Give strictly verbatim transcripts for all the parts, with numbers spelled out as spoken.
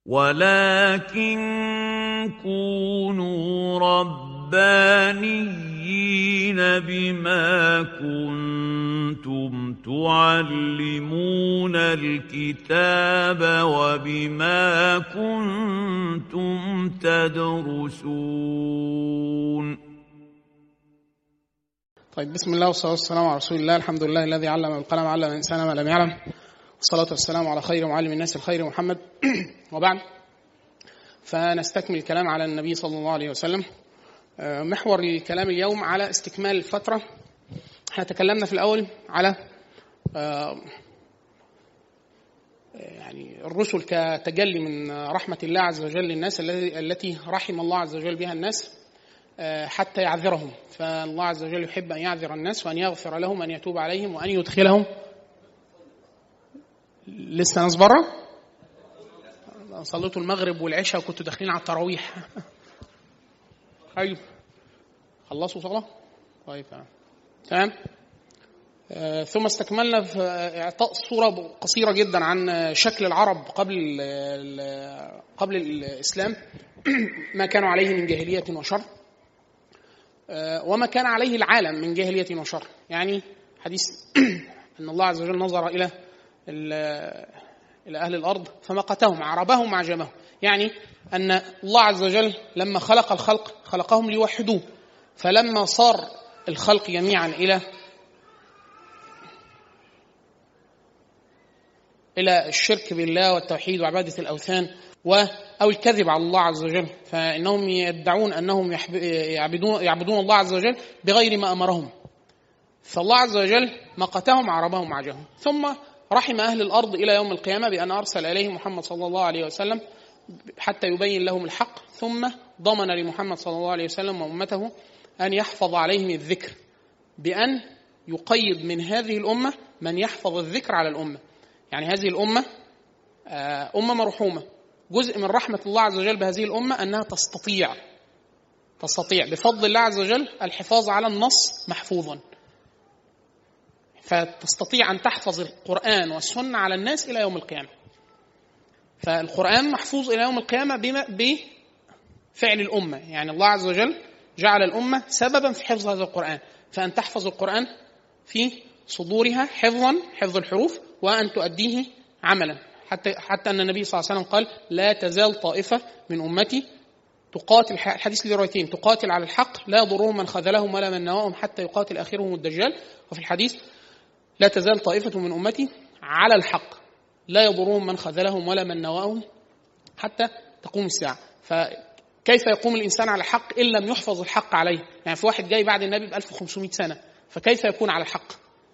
ولكن كونوا ربانيين بما كنتم تعلمون الكتاب وبما كنتم تدرسون. طيب، بسم الله والصلاة والسلام على رسول الله. الحمد لله الذي علم بالقلم علم الإنسان ما لم يعلم، والصلاة والسلام على خير معلم الناس الخير محمد. وبعد، فنستكمل الكلام على النبي صلى الله عليه وسلم. محور الكلام اليوم على استكمال الفترة. احنا تكلمنا في الأول على يعني الرسل كتجلي من رحمة الله عز وجل للناس التي رحم الله عز وجل بها الناس حتى يعذرهم. فالله عز وجل يحب أن يعذر الناس وأن يغفر لهم وأن يتوب عليهم وأن يدخلهم. لسه ناس بره صليتوا المغرب والعشاء وكنتوا داخلين على التراويح. طيب، خلصوا صلاة؟ طيب تمام. آه، ثم استكملنا في إعطاء صورة قصيرة جدا عن شكل العرب قبل قبل الإسلام، ما كانوا عليه من جاهلية وشر، آه، وما كان عليه العالم من جاهلية وشر. يعني حديث أن الله عز وجل نظر إلى إلى أهل الأرض فمقتهم عربهم عجمهم. يعني أن الله عز وجل لما خلق الخلق خلقهم ليوحدوه، فلما صار الخلق جميعا إلى إلى الشرك بالله والتوحيد وعبادة الأوثان أو الكذب على الله عز وجل، فإنهم يدعون أنهم يعبدون, يعبدون الله عز وجل بغير ما أمرهم، فالله عز وجل مقتهم عربهم عجمهم. ثم رحم أهل الأرض إلى يوم القيامة بأن أرسل إليهم محمد صلى الله عليه وسلم حتى يبين لهم الحق، ثم ضمن لمحمد صلى الله عليه وسلم وأمته أن يحفظ عليهم الذكر، بأن يقيد من هذه الأمة من يحفظ الذكر على الأمة. يعني هذه الأمة أمة مرحومة، جزء من رحمة الله عز وجل بهذه الأمة أنها تستطيع تستطيع بفضل الله عز وجل الحفاظ على النص محفوظا، فتستطيع أن تحفظ القرآن والسنة على الناس إلى يوم القيامة. فالقرآن محفوظ إلى يوم القيامة بفعل الأمة، يعني الله عز وجل جعل الأمة سببا في حفظ هذا القرآن، فأن تحفظ القرآن في صدورها حفظا حفظ الحروف، وأن تؤديه عملا، حتى حتى أن النبي صلى الله عليه وسلم قال: لا تزال طائفة من أمتي تقاتل، الحديث لروايتين، تقاتل على الحق لا يضرهم من خذلهم ولا من نواهم حتى يقاتل آخرهم الدجال. وفي الحديث: لا تزال طائفة من أمتي على الحق لا يضرهم من خذلهم ولا من نواهم حتى تقوم الساعة. فكيف يقوم الإنسان على الحق إن لم يحفظ الحق عليه؟ يعني في واحد جاي بعد النبي بألف وخمسمائة سنة، فكيف يكون على الحق؟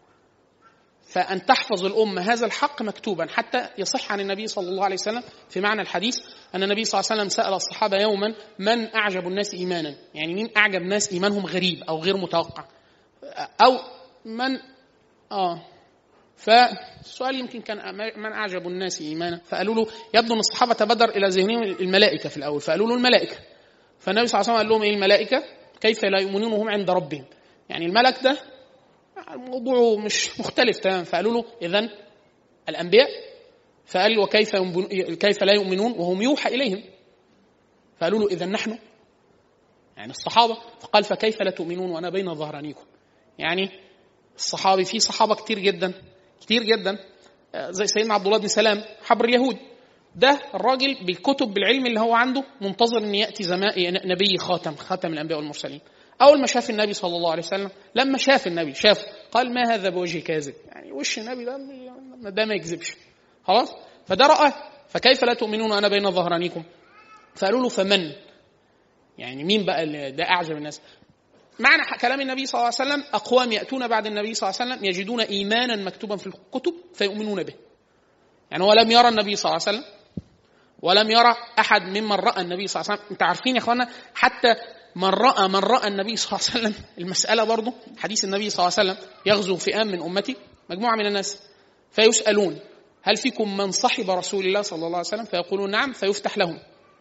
فأن تحفظ الأمة هذا الحق مكتوبا حتى يصح عن النبي صلى الله عليه وسلم في معنى الحديث أن النبي صلى الله عليه وسلم سأل الصحابة يوما: من أعجب الناس إيمانا؟ يعني مين أعجب ناس إيمانهم غريب أو غير متوقع، أو من آه فالسؤال يمكن كان من أعجب الناس إيمانا، فقالوا له يبدو أن الصحابة تبادر إلى ذهنهم الملائكة في الأول، فقالوا له الملائكة. فالنبي صلى الله عليه وسلم قال لهم: إيه الملائكة؟ كيف لا يؤمنون وهم عند ربهم؟ يعني الملك ده الموضوع مش مختلف تمام. فقالوا له: إذن الأنبياء؟ فقال: وكيف كيف لا يؤمنون وهم يوحى إليهم؟ فقالوا له: إذن نحن، يعني الصحابة. فقال: فكيف لا تؤمنون وأنا بين ظهرانيكم؟ يعني الصحابي، في صحابة كتير جدا كتير جدا زي سيدنا عبد الله بن سلام حبر اليهود، ده الراجل بالكتب بالعلم اللي هو عنده منتظر أن يأتي زمان نبي خاتم خاتم الأنبياء والمرسلين. أول ما شاف النبي صلى الله عليه وسلم، لما شاف النبي شاف قال: ما هذا بوجه كاذب، يعني وش النبي ده ده ما يكذبش خلاص. فده رأى: فكيف لا تؤمنون أنا بين ظهرانيكم؟ فقالوا له: فمن، يعني مين بقى اللي ده أعجب الناس؟ معنى كلام النبي صلى الله عليه وسلم: أقوام يأتون بعد النبي صلى الله عليه وسلم يجدون إيمانا مكتوبا في الكتب فيؤمنون به. يعني هو لم يرى النبي صلى الله عليه وسلم ولم يرى أحد ممن رأى النبي صلى الله عليه وسلم. انت عارفين يا أخوانا، حتى من رأى من رأى النبي صلى الله عليه وسلم، المسألة برضو حديث النبي صلى الله عليه وسلم: يغزو فئام من أمتي، مجموعة من الناس، فيسألون: هل فيكم من صحب رسول الله صلى الله عليه وسلم؟ فيقولون: نعم، فيفتح لهم.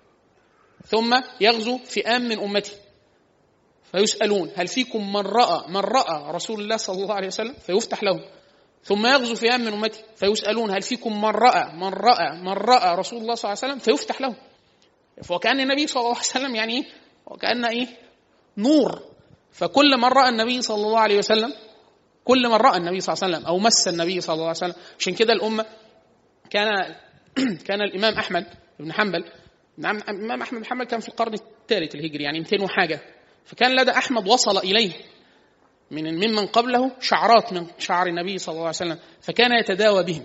ثم يغزو فئام من أمتي فيسألون: هل فيكم من رأى من رأى رسول الله صلى الله عليه وسلم؟ فيفتح لهم. ثم يغزو فئام من أمتي فيسألون هل فيكم من رأى من رأى من رأى رسول الله صلى الله عليه وسلم فيفتح له. فكأن النبي صلى الله عليه وسلم يعني إيه؟ وكأن إيه؟ نور. فكل من رأى النبي صلى الله عليه وسلم، كل من رأى النبي صلى الله عليه وسلم أو مس النبي صلى الله عليه وسلم. عشان كده الأمة كان كان الإمام أحمد بن حنبل، الإمام أحمد بن حنبل كان في القرن الثالث الهجري يعني مئتين وحاجة، فكان لدى أحمد وصل إليه من ممن قبله شعرات من شعر النبي صلى الله عليه وسلم، فكان يتداوى بهم.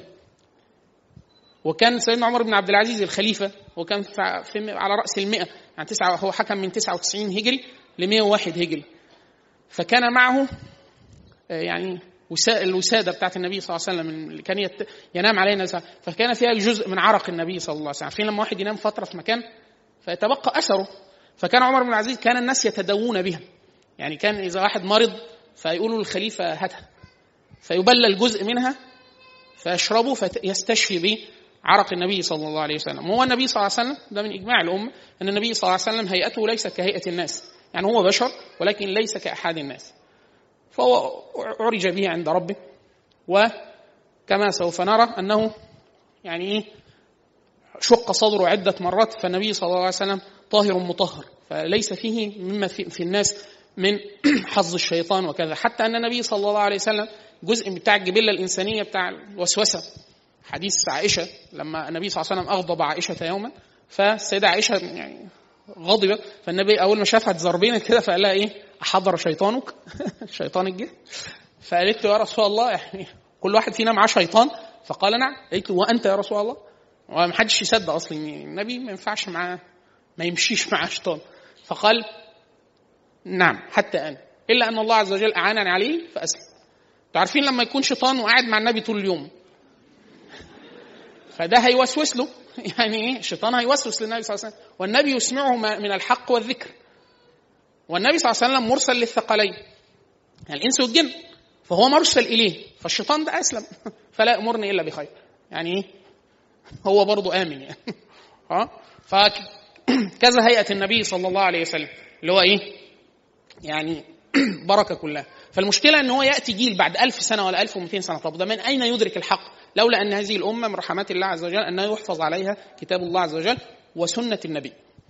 وكان سيدنا عمر بن عبد العزيز الخليفة وكان في على رأس المئة يعني تسعة، هو حكم من تسعة وتسعين هجري لمئة وواحد هجري، فكان معه يعني الوسادة بتاعت النبي صلى الله عليه وسلم اللي كان ينام علينا، فكان فيها جزء من عرق النبي صلى الله عليه وسلم. عارفين لما واحد ينام فترة في مكان فيتبقى أثره، فكان عمر بن العزيز كان الناس يتداوون بها، يعني كان إذا واحد مرض فيقولوا للخليفة هاتها، فيبلل جزء منها فيشربه فيستشفي به عرق النبي صلى الله عليه وسلم. هو النبي صلى الله عليه وسلم ده من إجماع الأمة أن النبي صلى الله عليه وسلم هيئته ليس كهيئة الناس، يعني هو بشر ولكن ليس كأحد الناس، فهو عرج به عند ربه. وكما سوف نرى أنه يعني شق صدره عدة مرات، فالنبي صلى الله عليه وسلم طاهر مطهر، فليس فيه مما في, في الناس من حظ الشيطان وكذا. حتى أن النبي صلى الله عليه وسلم جزء بتاع الجبلة الإنسانية بتاع الوسوسة، حديث عائشة لما النبي صلى الله عليه وسلم أغضب عائشة يوما، فالسيدة عائشة يعني غضبت، فالنبي أول ما شافها تزربين كده فقال لها إيه أحضر شيطانك شيطانك جه، فقالت له يا رسول الله يعني كل واحد فينا معاه شيطان، فقال نعم. قالت له وأنت يا رسول الله؟ وما حدش يصدق أصلا النبي ما ينفعش معاه ما يمشيش معاه شيطان، فقال نعم حتى أنا، إلا أن الله عز وجل أعانني عليه فأسلم. تعرفين لما يكون شيطان وقاعد مع النبي طول اليوم فده هيوسوس له، يعني ايه الشيطان هيوسوس للنبي صلى الله عليه وسلم، والنبي يسمعه من الحق والذكر، والنبي صلى الله عليه وسلم مرسل للثقلين يعني الإنس والجن، فهو مرسل إليه، فالشيطان ده أسلم فلا يأمرني إلا بخير، يعني ايه هو برضو آمن يعني ها. فكذا هيئة النبي صلى الله عليه وسلم اللي هو ايه يعني بركة كلها. فالمشكلة أنه يأتي جيل بعد ألف سنة ولا ألف ومئتين سنة، طب ده من أين يدرك الحق؟ لولا أن هذه الأمة من رحمات الله عز وجل أنه يحفظ عليها كتاب الله عز وجل وسنة النبي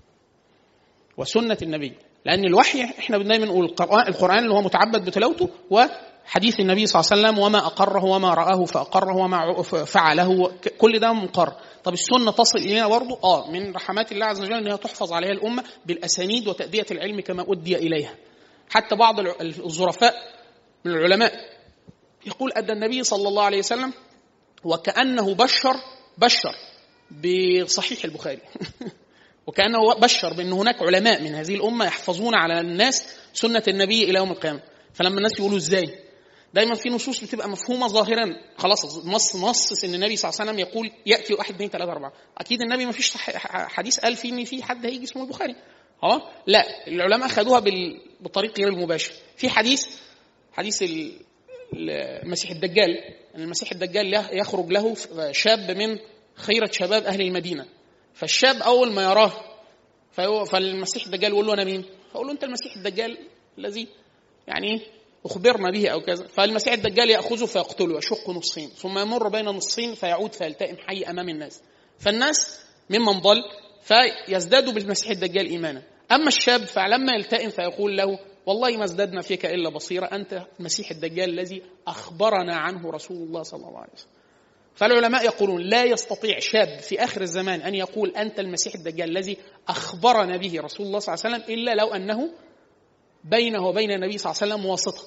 وسنة النبي، لأن الوحي إحنا دايما نقول القرآن اللي هو متعبد بتلاوته، وحديث النبي صلى الله عليه وسلم وما أقره وما رآه فأقره وما فعله كل ده مقر. طب السنة تصل إلينا برضو آه من رحمات الله عز وجل أنها تحفظ عليها الأمة بالأسانيد وتأدية العلم كما أدي إليها. حتى بعض الظرفاء من العلماء يقول أدى النبي صلى الله عليه وسلم وكأنه بشر بشر بصحيح البخاري وكأنه بشر بأن هناك علماء من هذه الأمة يحفظون على الناس سنة النبي إلى يوم القيامة. فلما الناس يقولوا إزاي، دايما في نصوص بتبقى مفهومة ظاهرا خلاص نص نص إن النبي صلى الله عليه وسلم يقول يأتي واحد اثنين ثلاثة أربعة، أكيد النبي ما فيش حديث قال فيه إن في حد هيجي اسمه البخاري اه لا، العلماء خدوها بالطريق غير المباشر. في حديث حديث المسيح الدجال، ان المسيح الدجال يخرج له شاب من خيرة شباب اهل المدينة، فالشاب اول ما يراه فالمسيح الدجال يقول له انا مين؟ فقول له انت المسيح الدجال الذي يعني اخبرنا به او كذا. فالمسيح الدجال ياخذه فيقتله ويشق نصين، ثم يمر بين نصين فيعود فيلتئم حي امام الناس، فالناس ممن ضل فيزدادوا بالمسيح الدجال إيمانا. أما الشاب فلما يلتئم فيقول له والله ما ازددنا فيك إلا بصيرة، أنت المسيح الدجال الذي أخبرنا عنه رسول الله صلى الله عليه وسلم. فالعلماء يقولون لا يستطيع شاب في آخر الزمان أن يقول أنت المسيح الدجال الذي أخبرنا به رسول الله صلى الله عليه وسلم إلا لو أنه بينه وبين النبي صلى الله عليه وسلم واسطة،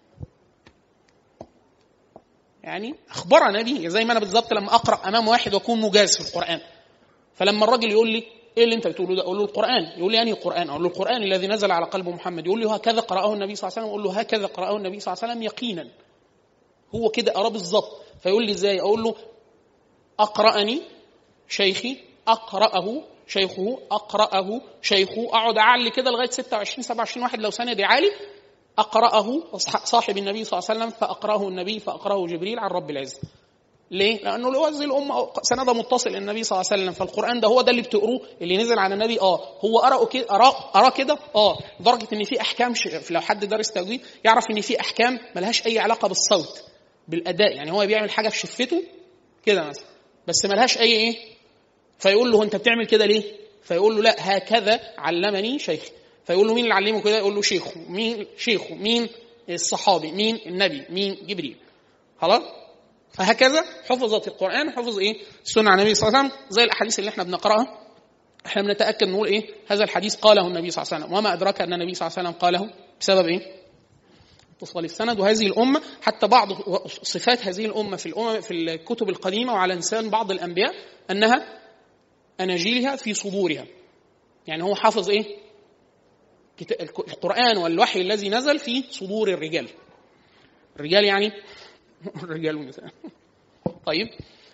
يعني أخبرنا به. زي ما أنا بالضبط لما أقرأ أمام واحد وأكون مجاز في القرآن، فلما الراجل يقول لي ايه اللي انت بتقوله ده، اقول له القرآن، يقول لي يعني القرآن، اقول له القرآن الذي نزل على قلب محمد، يقول لي هكذا قرأه النبي صلى الله عليه وسلم، اقول له هكذا قرأه النبي صلى الله عليه وسلم يقينا، هو كده قرأ بالضبط. فيقول لي ازاي، اقول له اقرأني شيخي، اقرأه شيخه، اقرأه شيخه، اقعد اعلي كده لغايه ستة وعشرين سبعة وعشرين واحد لو سند عالي، اقرأه صاحب النبي صلى الله عليه وسلم فاقرأه النبي فاقرأه جبريل عن رب العزة. ليه؟ لأنه لوزي الأمة سندة متصل النبي صلى الله عليه وسلم، فالقرآن ده هو ده اللي بتقروه اللي نزل عن النبي. آه هو قرأه كده، قرأ كده آه درجة إن في أحكام ش... لو حد درس تجويد يعرف إن في أحكام ملهاش أي علاقة بالصوت، بالاداء، يعني هو بيعمل حاجه في شفته كده مثلا بس ملهاش اي ايه، فيقول له انت بتعمل كده ليه؟ فيقول له لا هكذا علمني شيخي. فيقول له مين اللي علمه كده؟ يقول له شيخه. مين شيخه؟ مين الصحابي؟ مين النبي؟ مين جبريل. خلاص. فهكذا حفظت القرآن، حفظ ايه السنة عن النبي صلى الله عليه وسلم. زي الاحاديث اللي احنا بنقراها احنا بنتاكد نقول ايه هذا الحديث قاله النبي صلى الله عليه وسلم، وما ادراك ان النبي صلى الله عليه وسلم قاله، بسبب ايه؟ اتصال السند. وهذه الامه حتى بعض صفات هذه الامه في الامم في الكتب القديمه وعلى لسان بعض الانبياء انها اناجيلها في صدورها، يعني هو حافظ ايه؟ القرآن والوحي الذي نزل في صدور الرجال. الرجال يعني الرجال والنساء. طيب.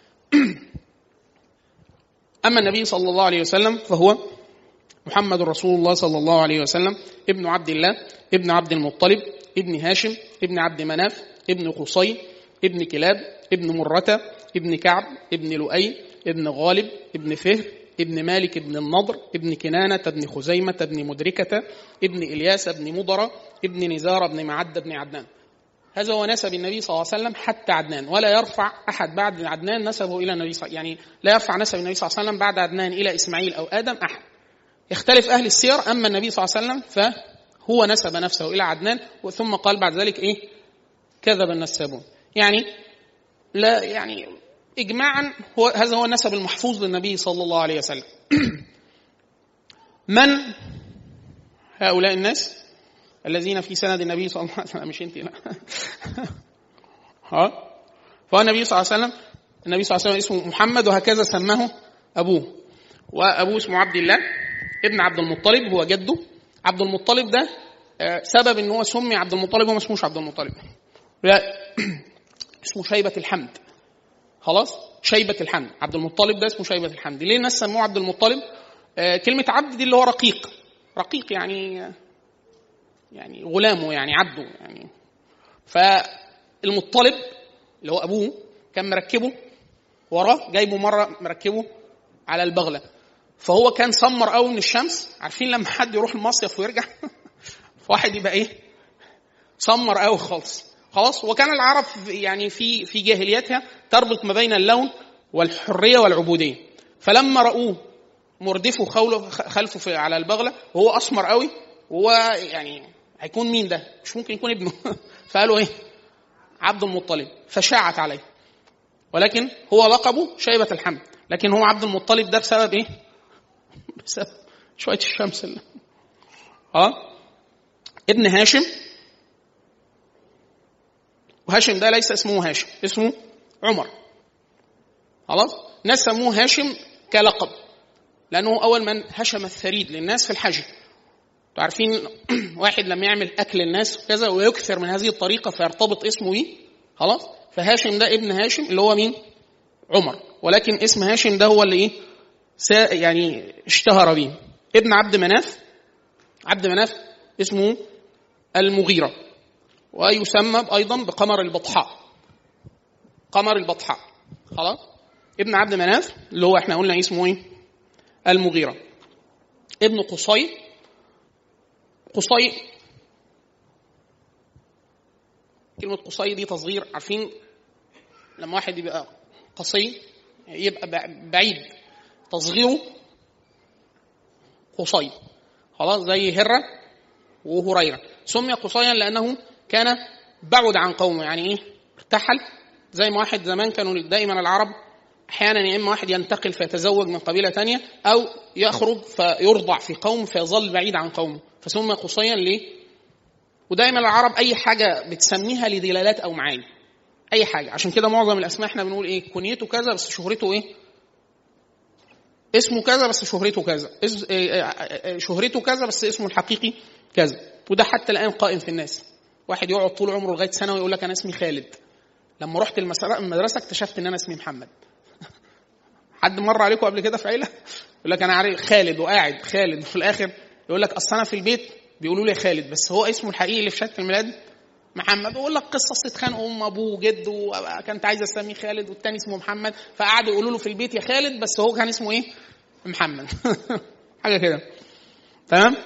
أما النبي صلى الله عليه وسلم فهو محمد رسول الله صلى الله عليه وسلم، ابن عبد الله، ابن عبد المطلب، ابن هاشم، ابن عبد مناف، ابن قصي، ابن كلاب، ابن مرة، ابن كعب، ابن لؤي، ابن غالب، ابن فهر، ابن مالك، ابن النضر، ابن كنانة، ابن خزيمة، ابن مدركة، ابن إلياس، ابن مضرة، ابن نزار، ابن معد، ابن عدنان. هذا هو نسب النبي صلى الله عليه وسلم حتى عدنان، ولا يرفع أحد بعد عدنان نسبه إلى النبي صلى الله عليه وسلم، يعني لا يرفع نسب النبي صلى الله عليه وسلم بعد عدنان إلى إسماعيل أو آدم أحد. يختلف أهل السير، أما النبي صلى الله عليه وسلم فهو نسب نفسه إلى عدنان، ثم قال بعد ذلك إيه؟ كذب النسابون. يعني لا يعني إجماعا هو هذا هو النسب المحفوظ للنبي صلى الله عليه وسلم. من هؤلاء الناس الذين في سند النبي صلى الله عليه وسلم؟ مش انت لا. ها فهو النبي صلى الله عليه وسلم، النبي صلى الله عليه وسلم اسمه محمد، وهكذا سماه أبوه، وأبوه اسمه عبد الله ابن عبد المطلب، هو جده. عبد المطلب ده سبب ان هو سمي عبد المطلب وما اسموش عبد المطلب، لا اسمه شيبة الحمد. خلاص، شيبة الحمد. عبد المطلب ده اسمه شيبة الحمد. ليه الناس سموه عبد المطلب؟ آه كلمة عبد دي اللي هو رقيق، رقيق يعني يعني غلامه، يعني عبده يعني. فالمطلب اللي هو أبوه كان مركبه وراه، جايبه مرة مركبه على البغلة، فهو كان سمر قوي من الشمس. عارفين لما حد يروح المصيف ويرجع فواحد يبقى ايه؟ سمر قوي خالص. خلاص. وكان العرب يعني في في جاهليتها تربط ما بين اللون والحرية والعبودية، فلما رأوه مردفه خلفه على البغلة وهو أسمر قوي، وهو يعني هيكون مين ده؟ مش ممكن يكون ابنه. فقالوا ايه؟ عبد المطلب. فشاعت عليه، ولكن هو لقبه شيبة الحمد، لكن هو عبد المطلب ده بسبب ايه؟ بسبب شوية الشمس اللي. اه ابن هاشم. وهاشم ده ليس اسمه هاشم، اسمه عمر. خلاص. ناس سموه هاشم كلقب لأنه أول من هشم الثريد للناس في الحج. تعرفين واحد لما يعمل أكل الناس كذا ويكثر من هذه الطريقة فيرتبط اسمه ايه؟ خلاص. فهاشم ده ابن هاشم اللي هو مين؟ عمر. ولكن اسم هاشم ده هو اللي ايه؟ يعني اشتهر به. ابن عبد مناف. عبد مناف اسمه المغيرة، ويسمى أيضا بقمر البطحاء، قمر البطحاء. خلاص. ابن عبد مناف اللي هو احنا قلنا اسمه ايه؟ المغيرة. ابن قصي. قصي كلمة قصي دي تصغير. عارفين لما واحد يبقى قصي يبقى بعيد، تصغيره قصي. خلاص. زي هرة وهريرة. سمي قصيا لأنه كان بعد عن قومه، يعني ايه؟ ارتحل. زي ما واحد زمان كانوا دائما العرب احيانا يا اما واحد ينتقل فيتزوج من قبيله تانية، او يخرج فيرضع في قوم فيظل بعيد عن قومه، فسمي قصيا ليه؟ ودائما العرب اي حاجه بتسميها لدلالات او معاني، اي حاجه. عشان كده معظم الاسماء احنا بنقول ايه؟ كنيته كذا بس شهرته ايه؟ اسمه كذا بس شهرته كذا، شهرته كذا بس اسمه الحقيقي كذا. وده حتى الان قائم في الناس. واحد يقعد طول عمره لغايه سنه ويقول لك انا اسمي خالد، لما رحت المدرسه اكتشفت ان انا اسمي محمد. حد مر عليكم قبل كده في عيله يقول لك انا عارف خالد وقاعد خالد، وفي الاخر يقول لك اصل انا في البيت بيقولوا لي خالد بس هو اسمه الحقيقي اللي في شهاده الميلاد محمد. ويقول لك قصه اتخانقوا ام ابوه وجده وكانت عايزه اسميه خالد والتاني اسمه محمد، فقعدوا يقولوا له في البيت يا خالد بس هو كان اسمه ايه؟ محمد. حاجه كده. تمام.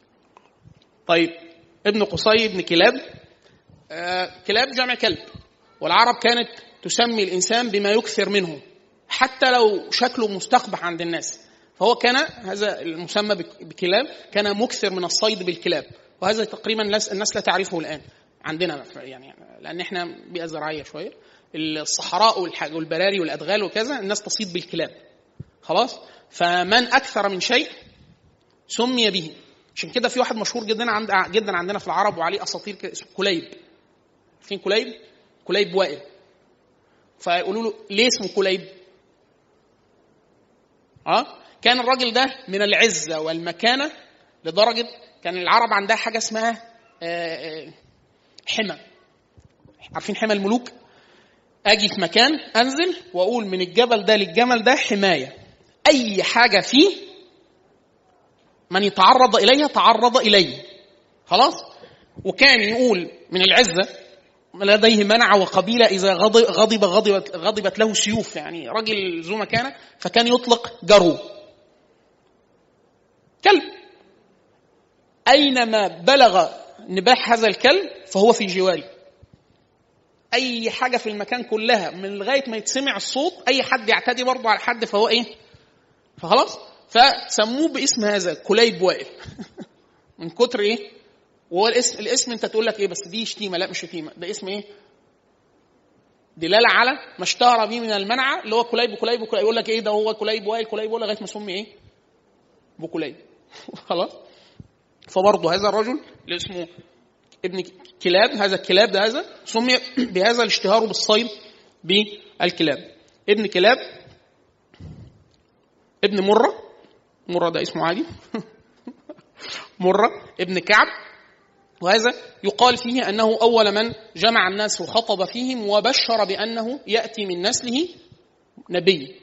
طيب. ابن قصي ابن كلاب. آه كلاب جمع كلب. والعرب كانت تسمي الإنسان بما يكثر منه حتى لو شكله مستقبح عند الناس. فهو كان هذا المسمى بكلاب، كان مكثر من الصيد بالكلاب، وهذا تقريبا الناس لا تعرفه الآن عندنا، يعني لأن احنا بيئة زراعية شوية، الصحراء والبراري والأدغال وكذا الناس تصيد بالكلاب خلاص. فمن أكثر من شيء سمي به. عشان كده في واحد مشهور جدا عند جدا عندنا في العرب وعليه أساطير اسمه كليب. فين كليب؟ كليب وائل. فيقولوا له ليه اسمه كليب؟ اه كان الراجل ده من العزة والمكانة لدرجة كان العرب عندها حاجة اسمها حمى. عارفين حمى الملوك؟ أجي في مكان أنزل وأقول من الجبل ده للجمل ده حماية، أي حاجة فيه من يتعرض إليها تعرض إليه خلاص. وكان يقول من العزة لديه منع وقبيلة إذا غضب غضب غضبت, غضبت له سيوف، يعني رجل ذو مكانة، فكان يطلق جرو كلب. أينما بلغ نباح هذا الكلب فهو في جواري. أي حاجة في المكان كلها من لغاية ما يتسمع الصوت، أي حد يعتدي برضه على حد فهو إيه، فخلاص. فسموه باسم هذا كليب وائل من كتر إيه. وهو الاسم الاسم أنت تقول لك إيه بس دي شتيمة، لا مش شتيمة، ده اسم إيه، دلالة على ما اشتهر به من المنع اللي هو كليب وكليب وكليب. يقول لك إيه ده هو كليب وائل كليب وائل لغاية ما سمي إيه بكليب خلاص. فبرضه هذا الرجل اللي اسمه ابن كلاب، هذا الكلاب ده هذا سمي بهذا الاشتهار بالصيد بالكلاب. ابن كلاب ابن مرة، مرة ده اسمه عادي مرة ابن كعب، وهذا يقال فيه أنه أول من جمع الناس وخطب فيهم وبشر بأنه يأتي من نسله نبي،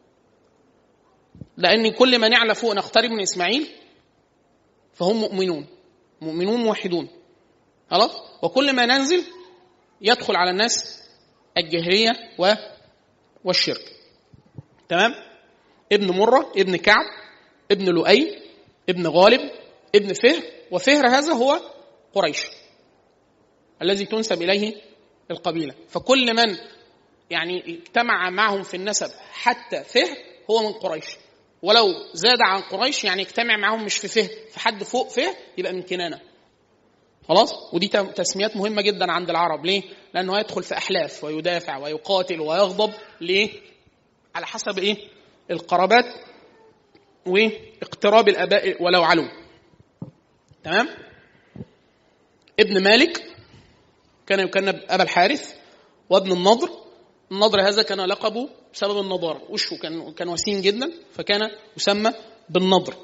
لأن كل من يعلف ونقترب من إسماعيل فهم مؤمنون مؤمنون موحدون خلاص. وكل ما ننزل يدخل على الناس الجاهلية والشرك. تمام. ابن مرة ابن كعب ابن لؤي ابن غالب ابن فهر، وفهر هذا هو قريش الذي تنسب إليه القبيلة. فكل من يعني اجتمع معهم في النسب حتى فهر هو من قريش، ولو زاد عن قريش يعني اجتمع معهم مش في فهر في حد فوق فهر يبقى من كنانة خلاص. ودي تسميات مهمة جدا عند العرب. ليه؟ لأنه يدخل في أحلاف ويدافع ويقاتل ويغضب. ليه؟ على حسب إيه؟ القرابات واقتراب الآباء ولو علو. تمام. ابن مالك كان يكنب أبا الحارث، وابن النضر. النضر هذا كان لقبه بسبب النضار، وشه كان كان وسيم جدا فكان يسمى بالنضر.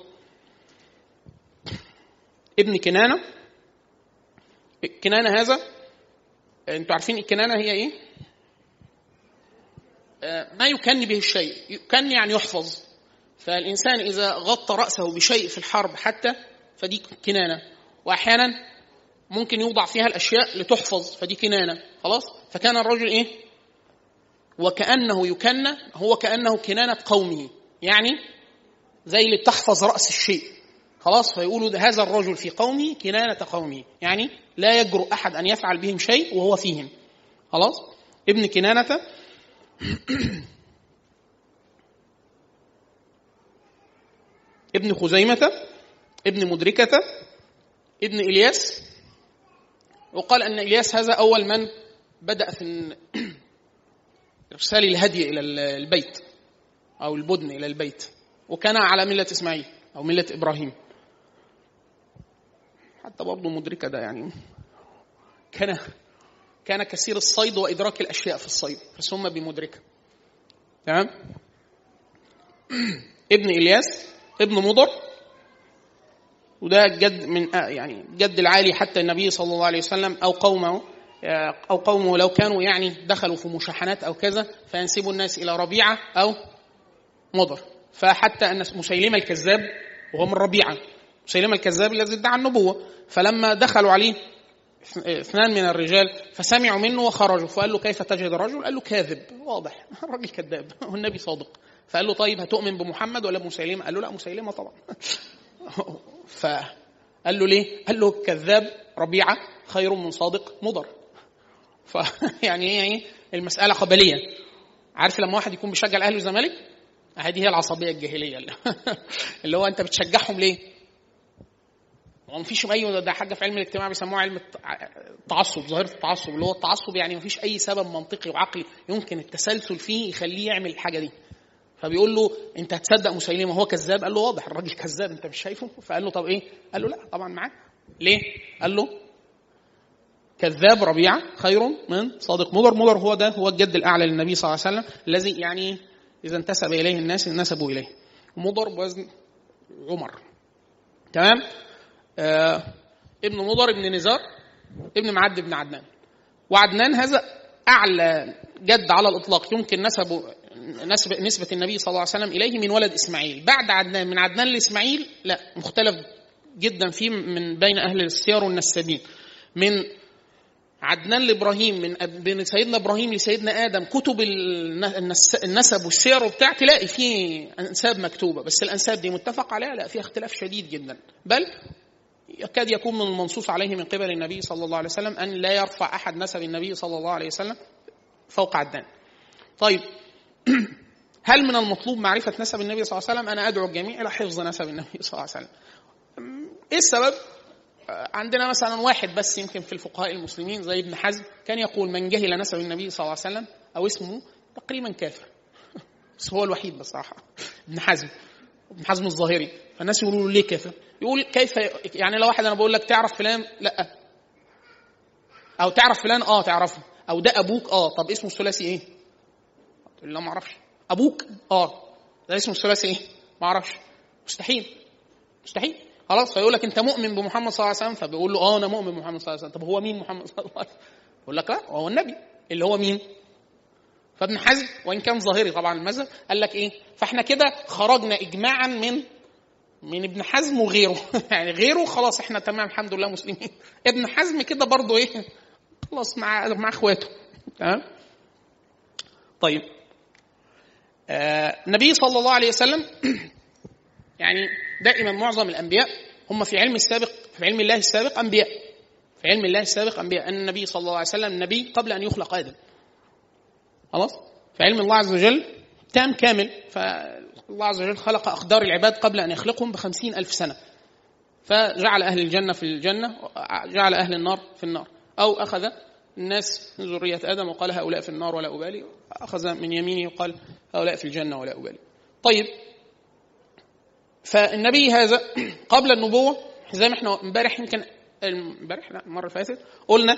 ابن كنانة. كنانة هذا انتوا عارفين الكنانة هي ايه؟ ما يكن به الشيء، يكن يعني يحفظ. فالإنسان إذا غطى رأسه بشيء في الحرب حتى فدي كنانة، وأحيانا ممكن يوضع فيها الأشياء لتحفظ فدي كنانة خلاص. فكان الرجل إيه؟ وكأنه يكن، هو كأنه كنانة قومه، يعني زي اللي تحفظ رأس الشيء خلاص. فيقولوا هذا الرجل في قومه كنانة قومه، يعني لا يجرؤ أحد أن يفعل بهم شيء وهو فيهم خلاص. ابن كنانة. ابن خزيمة ابن مدركة ابن إلياس. وقال أن إلياس هذا أول من بدأ في إرسال الهدي إلى البيت أو البدن إلى البيت، وكان على ملة إسماعيل أو ملة إبراهيم. حتى برضه مدركة ده يعني كان كان كثير الصيد وإدراك الأشياء في الصيد فسمى بمدركة. تمام. ابن إلياس ابن مضر، وده جد من يعني جد العالي حتى النبي صلى الله عليه وسلم أو قومه أو قومه لو كانوا يعني دخلوا في مشاحنات أو كذا فينسبوا الناس إلى ربيعة أو مضر. فحتى أن مسيلمة الكذاب وهو من ربيعة، مسيلمة الكذاب الذي ادعى النبوة، فلما دخلوا عليه اثنان من الرجال فسمعوا منه وخرجوا، فقال له كيف تجد الرجل؟ قال له كاذب واضح الرجل كذاب والنبي صادق. فقال له طيب هتؤمن بمحمد ولا مسيلمة؟ قال له لا مسيلمة طبعا. فقال له ليه؟ قال له كذاب ربيعة خير من صادق مضر. فيعني ايه المساله قبليه. عارف لما واحد يكون بيشجع الاهلي والزمالك، هذه هي العصبيه الجاهليه اللي هو انت بتشجعهم ليه؟ ما فيش اي، ده حاجه في علم الاجتماع بيسموها علم التعصب، ظاهره التعصب، اللي هو التعصب يعني ما فيش اي سبب منطقي وعقلي يمكن التسلسل فيه يخليه يعمل الحاجه دي. فبيقول له انت هتصدق مسيلمه هو كذاب؟ قال له واضح الراجل كذاب، انت مش شايفه؟ فقال له طب ايه؟ قال له لا طبعا معاه. ليه؟ قال له كذاب ربيعه خير من صادق مضر. مضر هو ده هو الجد الاعلى للنبي صلى الله عليه وسلم، الذي يعني اذا انتسب اليه الناس نسبوا اليه. مضر بوزن عمر. تمام. آه ابن مضر ابن نزار ابن معد ابن عدنان. وعدنان هذا اعلى جد على الاطلاق يمكن نسبه نسب نسبه النبي صلى الله عليه وسلم اليه من ولد اسماعيل. بعد عدنان من عدنان لاسماعيل لا، مختلف جدا فيه من بين اهل السير والنسابين. من عدنان لابراهيم، من بين سيدنا ابراهيم لسيدنا ادم، كتب النسب والسير وبتاع تلاقي فيه انساب مكتوبه، بس الانساب دي متفق عليها لا، فيها اختلاف شديد جدا، بل يكاد يكون من المنصوص عليه من قبل النبي صلى الله عليه وسلم ان لا يرفع احد نسب النبي صلى الله عليه وسلم فوق عدنان. طيب هل من المطلوب معرفه نسب النبي صلى الله عليه وسلم؟ انا ادعو الجميع الى حفظ نسب النبي صلى الله عليه وسلم. ايه السبب؟ عندنا مثلا واحد بس يمكن في الفقهاء المسلمين زي ابن حزم كان يقول من جهل نسب النبي صلى الله عليه وسلم او اسمه تقريبا كافر. بس هو الوحيد بصراحه ابن حزم، ابن حزم الظاهري. فالناس يقولوا له ليه كافر؟ يقول كيف يعني لو واحد انا بقول لك تعرف فلان؟ لا. او تعرف فلان؟ اه تعرفه. او ده ابوك؟ اه. طب اسمه الثلاثي ايه؟ تقول لا ما اعرفش. ابوك؟ اه. ده اسمه الثلاثي ايه؟ ما اعرفش. مستحيل مستحيل. خلاص. فيقول لك انت مؤمن بمحمد صلى الله عليه وسلم؟ فبيقول له اه انا مؤمن بمحمد صلى الله عليه وسلم. طب هو مين محمد صلى الله عليه وسلم؟ يقول لك لا هو النبي. اللي هو مين؟ فابن حزم وان كان ظاهري طبعا المذهب قال لك ايه؟ فاحنا كده خرجنا اجماعا من من ابن حزم وغيره يعني غيره خلاص احنا تمام الحمد لله مسلمين. ابن حزم كده برضو ايه خلاص مع مع اخواته. تمام. طيب آه النبي صلى الله عليه وسلم يعني دائما معظم الانبياء هم في علم السابق، في علم الله السابق انبياء، في علم الله السابق انبياء. ان النبي صلى الله عليه وسلم نبي قبل ان يخلق ادم. خلاص. في علم الله عز وجل تام كامل. فالله عز وجل خلق أقدار العباد قبل أن يخلقهم بخمسين ألف سنة، فجعل أهل الجنة في الجنة، جعل أهل النار في النار. أو أخذ الناس من ذرية آدم وقال هؤلاء في النار ولا أبالي، أخذ من يمينه وقال هؤلاء في الجنة ولا أبالي. طيب فالنبي هذا قبل النبوة زي ما احنا امبارح يمكن امبارح لا المرة اللي فاتت قلنا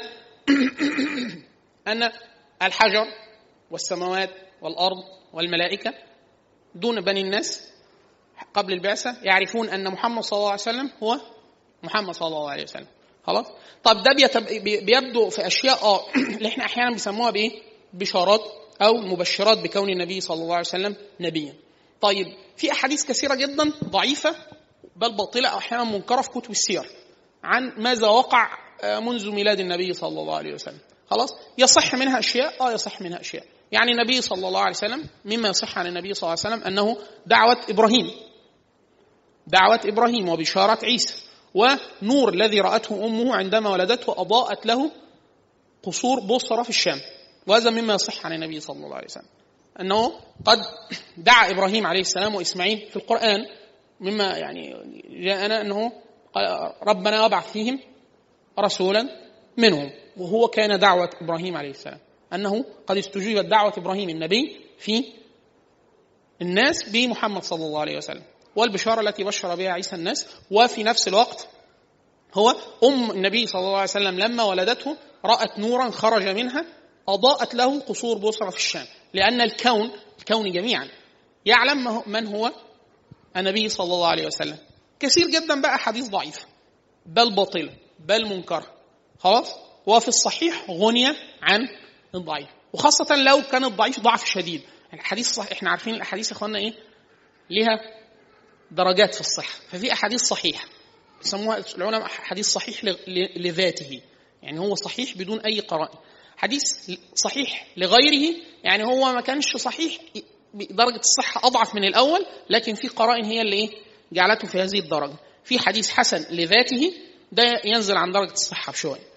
أن الحجر والسماوات والأرض والملائكة دون بني الناس قبل البعثة يعرفون أن محمد صلى الله عليه وسلم هو محمد صلى الله عليه وسلم. خلاص. طب ده بيبدو في أشياء آه اللي احنا أحيانا بيسموها بإيه؟ بشارات أو مبشرات بكون النبي صلى الله عليه وسلم نبيا. طيب في أحاديث كثيرة جدا ضعيفة بل باطلة أو أحيانا منكرة في كتب السير عن ماذا وقع منذ ميلاد النبي صلى الله عليه وسلم. خلاص. يصح منها أشياء آه يصح منها أشياء. يعني النبي صلى الله عليه وسلم مما يصح عن النبي صلى الله عليه وسلم أنه دعوة إبراهيم دعوة إبراهيم وبشارة عيسى ونور الذي رأته أمه عندما ولدته أضاءت له قصور بصرة في الشام. وهذا مما يصح عن النبي صلى الله عليه وسلم أنه قد دعا إبراهيم عليه السلام وإسماعيل في القرآن. مما يعني جاءنا أنه ربنا وابعث فيهم رسولا منهم، وهو كان دعوة إبراهيم عليه السلام أنه قد استجيبت دعوة إبراهيم النبي في الناس بمحمد صلى الله عليه وسلم، والبشارة التي بشر بها عيسى الناس. وفي نفس الوقت هو أم النبي صلى الله عليه وسلم لما ولدته رأت نورا خرج منها أضاءت له قصور بصرة في الشام، لأن الكون الكون جميعا يعلم من هو النبي صلى الله عليه وسلم. كثير جدا بقى حديث ضعيف بل باطل بل منكر. خلاص. وفي الصحيح غنية عن الضعيف، وخاصة لو كان الضعيف ضعف شديد. الحديث صحيح احنا عارفين الأحاديث يا اخوانا ايه لها درجات في الصحة. ففي أحاديث صحيح يسموها العلماء حديث صحيح لذاته، يعني هو صحيح بدون أي قرائن. حديث صحيح لغيره يعني هو ما كانش صحيح بدرجة الصحة أضعف من الأول، لكن في قرائن هي اللي إيه جعلته في هذه الدرجة. في حديث حسن لذاته ده ينزل عن درجة الصحة بشوية.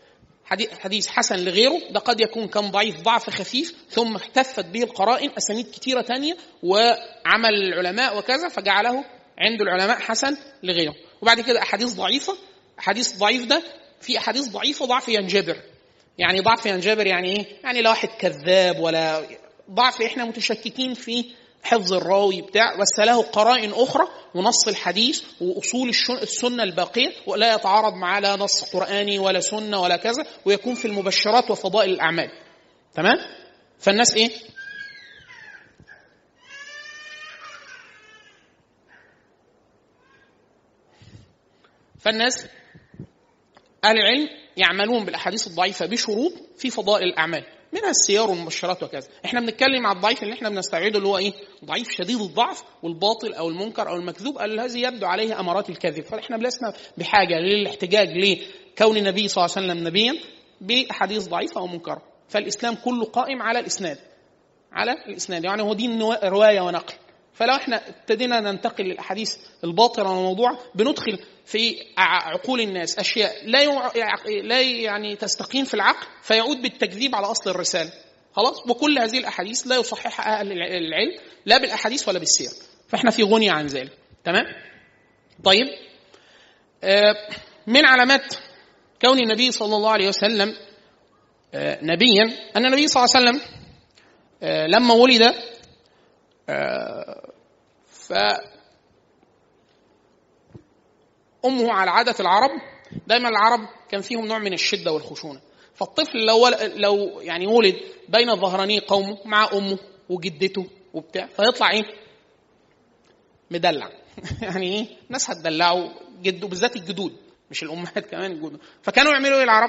حديث حسن لغيره ده قد يكون كان ضعيف ضعف خفيف ثم احتفت به القرائن أسانيد كتيرة تانية وعمل العلماء وكذا فجعله عند العلماء حسن لغيره. وبعد كده أحاديث ضعيفة. أحاديث ضعيف ده في أحاديث ضعيفة ضعف ينجبر. يعني ضعف ينجبر يعني إيه؟ يعني لا واحد كذاب ولا ضعف إحنا متشككين في حفظ الراوي بتاع بس له قرائن أخرى ونص الحديث وأصول السنة الباقية ولا يتعارض مع لا نص قرآني ولا سنة ولا كذا ويكون في المبشرات وفضائل الأعمال. تمام؟ فالناس إيه؟ فالناس أهل العلم يعملون بالأحاديث الضعيفة بشروط في فضائل الأعمال منها السيار والمبشرات وكذا. احنا بنتكلم على الضعيف اللي احنا بنستبعده اللي هو ايه؟ ضعيف شديد الضعف والباطل او المنكر او المكذوب الذي يبدو عليه امارات الكذب. فاحنا لسنا بحاجه للاحتجاج لكون النبي صلى الله عليه وسلم نبيا باحاديث ضعيفه او منكره. فالاسلام كله قائم على الاسناد على الاسناد يعني هو دين روايه ونقل. فلو احنا ابتدينا ننتقل للاحاديث الباطله والموضوع بندخل في عقول الناس اشياء لا لا يعني تستقيم في العقل فيعود بالتكذيب على اصل الرساله. خلاص. وكل هذه الاحاديث لا يصححها اهل العلم لا بالاحاديث ولا بالسير. فاحنا في غنى عن ذلك. تمام. طيب من علامات كون النبي صلى الله عليه وسلم نبيا ان النبي صلى الله عليه وسلم لما ولد ف أمه على عادة العرب دائما العرب كان فيهم نوع من الشدة والخشونة. فالطفل لو لو يعني ولد بين ظهراني قومه مع أمه وجدته وبتاع فيطلع إيه؟ مدلع. يعني إيه؟ الناس هتدلعوا جده بالذات الجدود مش الأمهات كمان الجدود. فكانوا يعملوا إيه العرب؟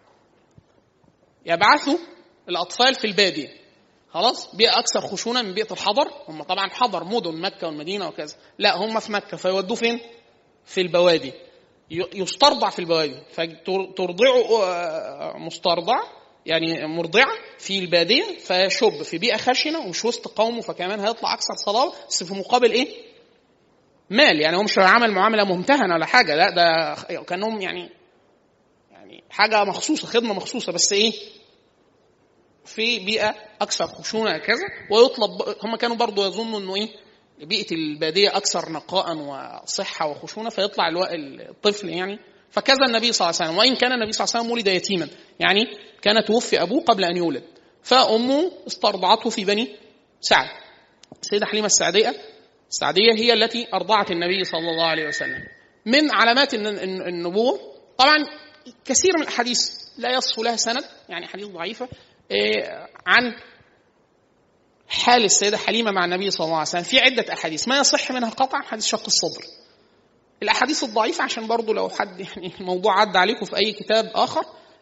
يبعثوا الأطفال في البادية. خلاص بيئة أكثر خشونة من بيئة الحضر. هم طبعا حضر مدن مكة والمدينة وكذا. لا هم في مكة فيودوه فين؟ في البوادي. يسترضع في البوادي فترضعه مسترضع يعني مرضعة في البادية فيشب في بيئة خشنة ومش وسط قومه فكمان هيطلع أكثر صلابة بس في مقابل إيه؟ مال. يعني هو مش عمل معاملة ممتهنة ولا حاجة لا ده كانهم يعني يعني حاجة مخصوصة خدمة مخصوصة بس إيه؟ في بيئة أكثر خشونة كذا. ويطلب هم كانوا برضو يظنوا إنه إيه بيئة البادية أكثر نقاء وصحة وخشونة فيطلع الطفل يعني. فكذا النبي صلى الله عليه وسلم وإن كان النبي صلى الله عليه وسلم ولد يتيما يعني كان توفي أبوه قبل أن يولد فأمه استرضعته في بني سعد. السيدة حليمة السعدية السعدية هي التي أرضعت النبي صلى الله عليه وسلم. من علامات النبوة طبعا كثير من الأحاديث لا يصف لها سند يعني حديث ضعيفة عن حال السيدة حليمة مع النبي صلى الله عليه وسلم في عدة أحاديث ما يصح منها قطعا حديث شق الصدر. الأحاديث الضعيفة عشان برضو لو حد يعني الموضوع عدى عليكم في أي كتاب آخر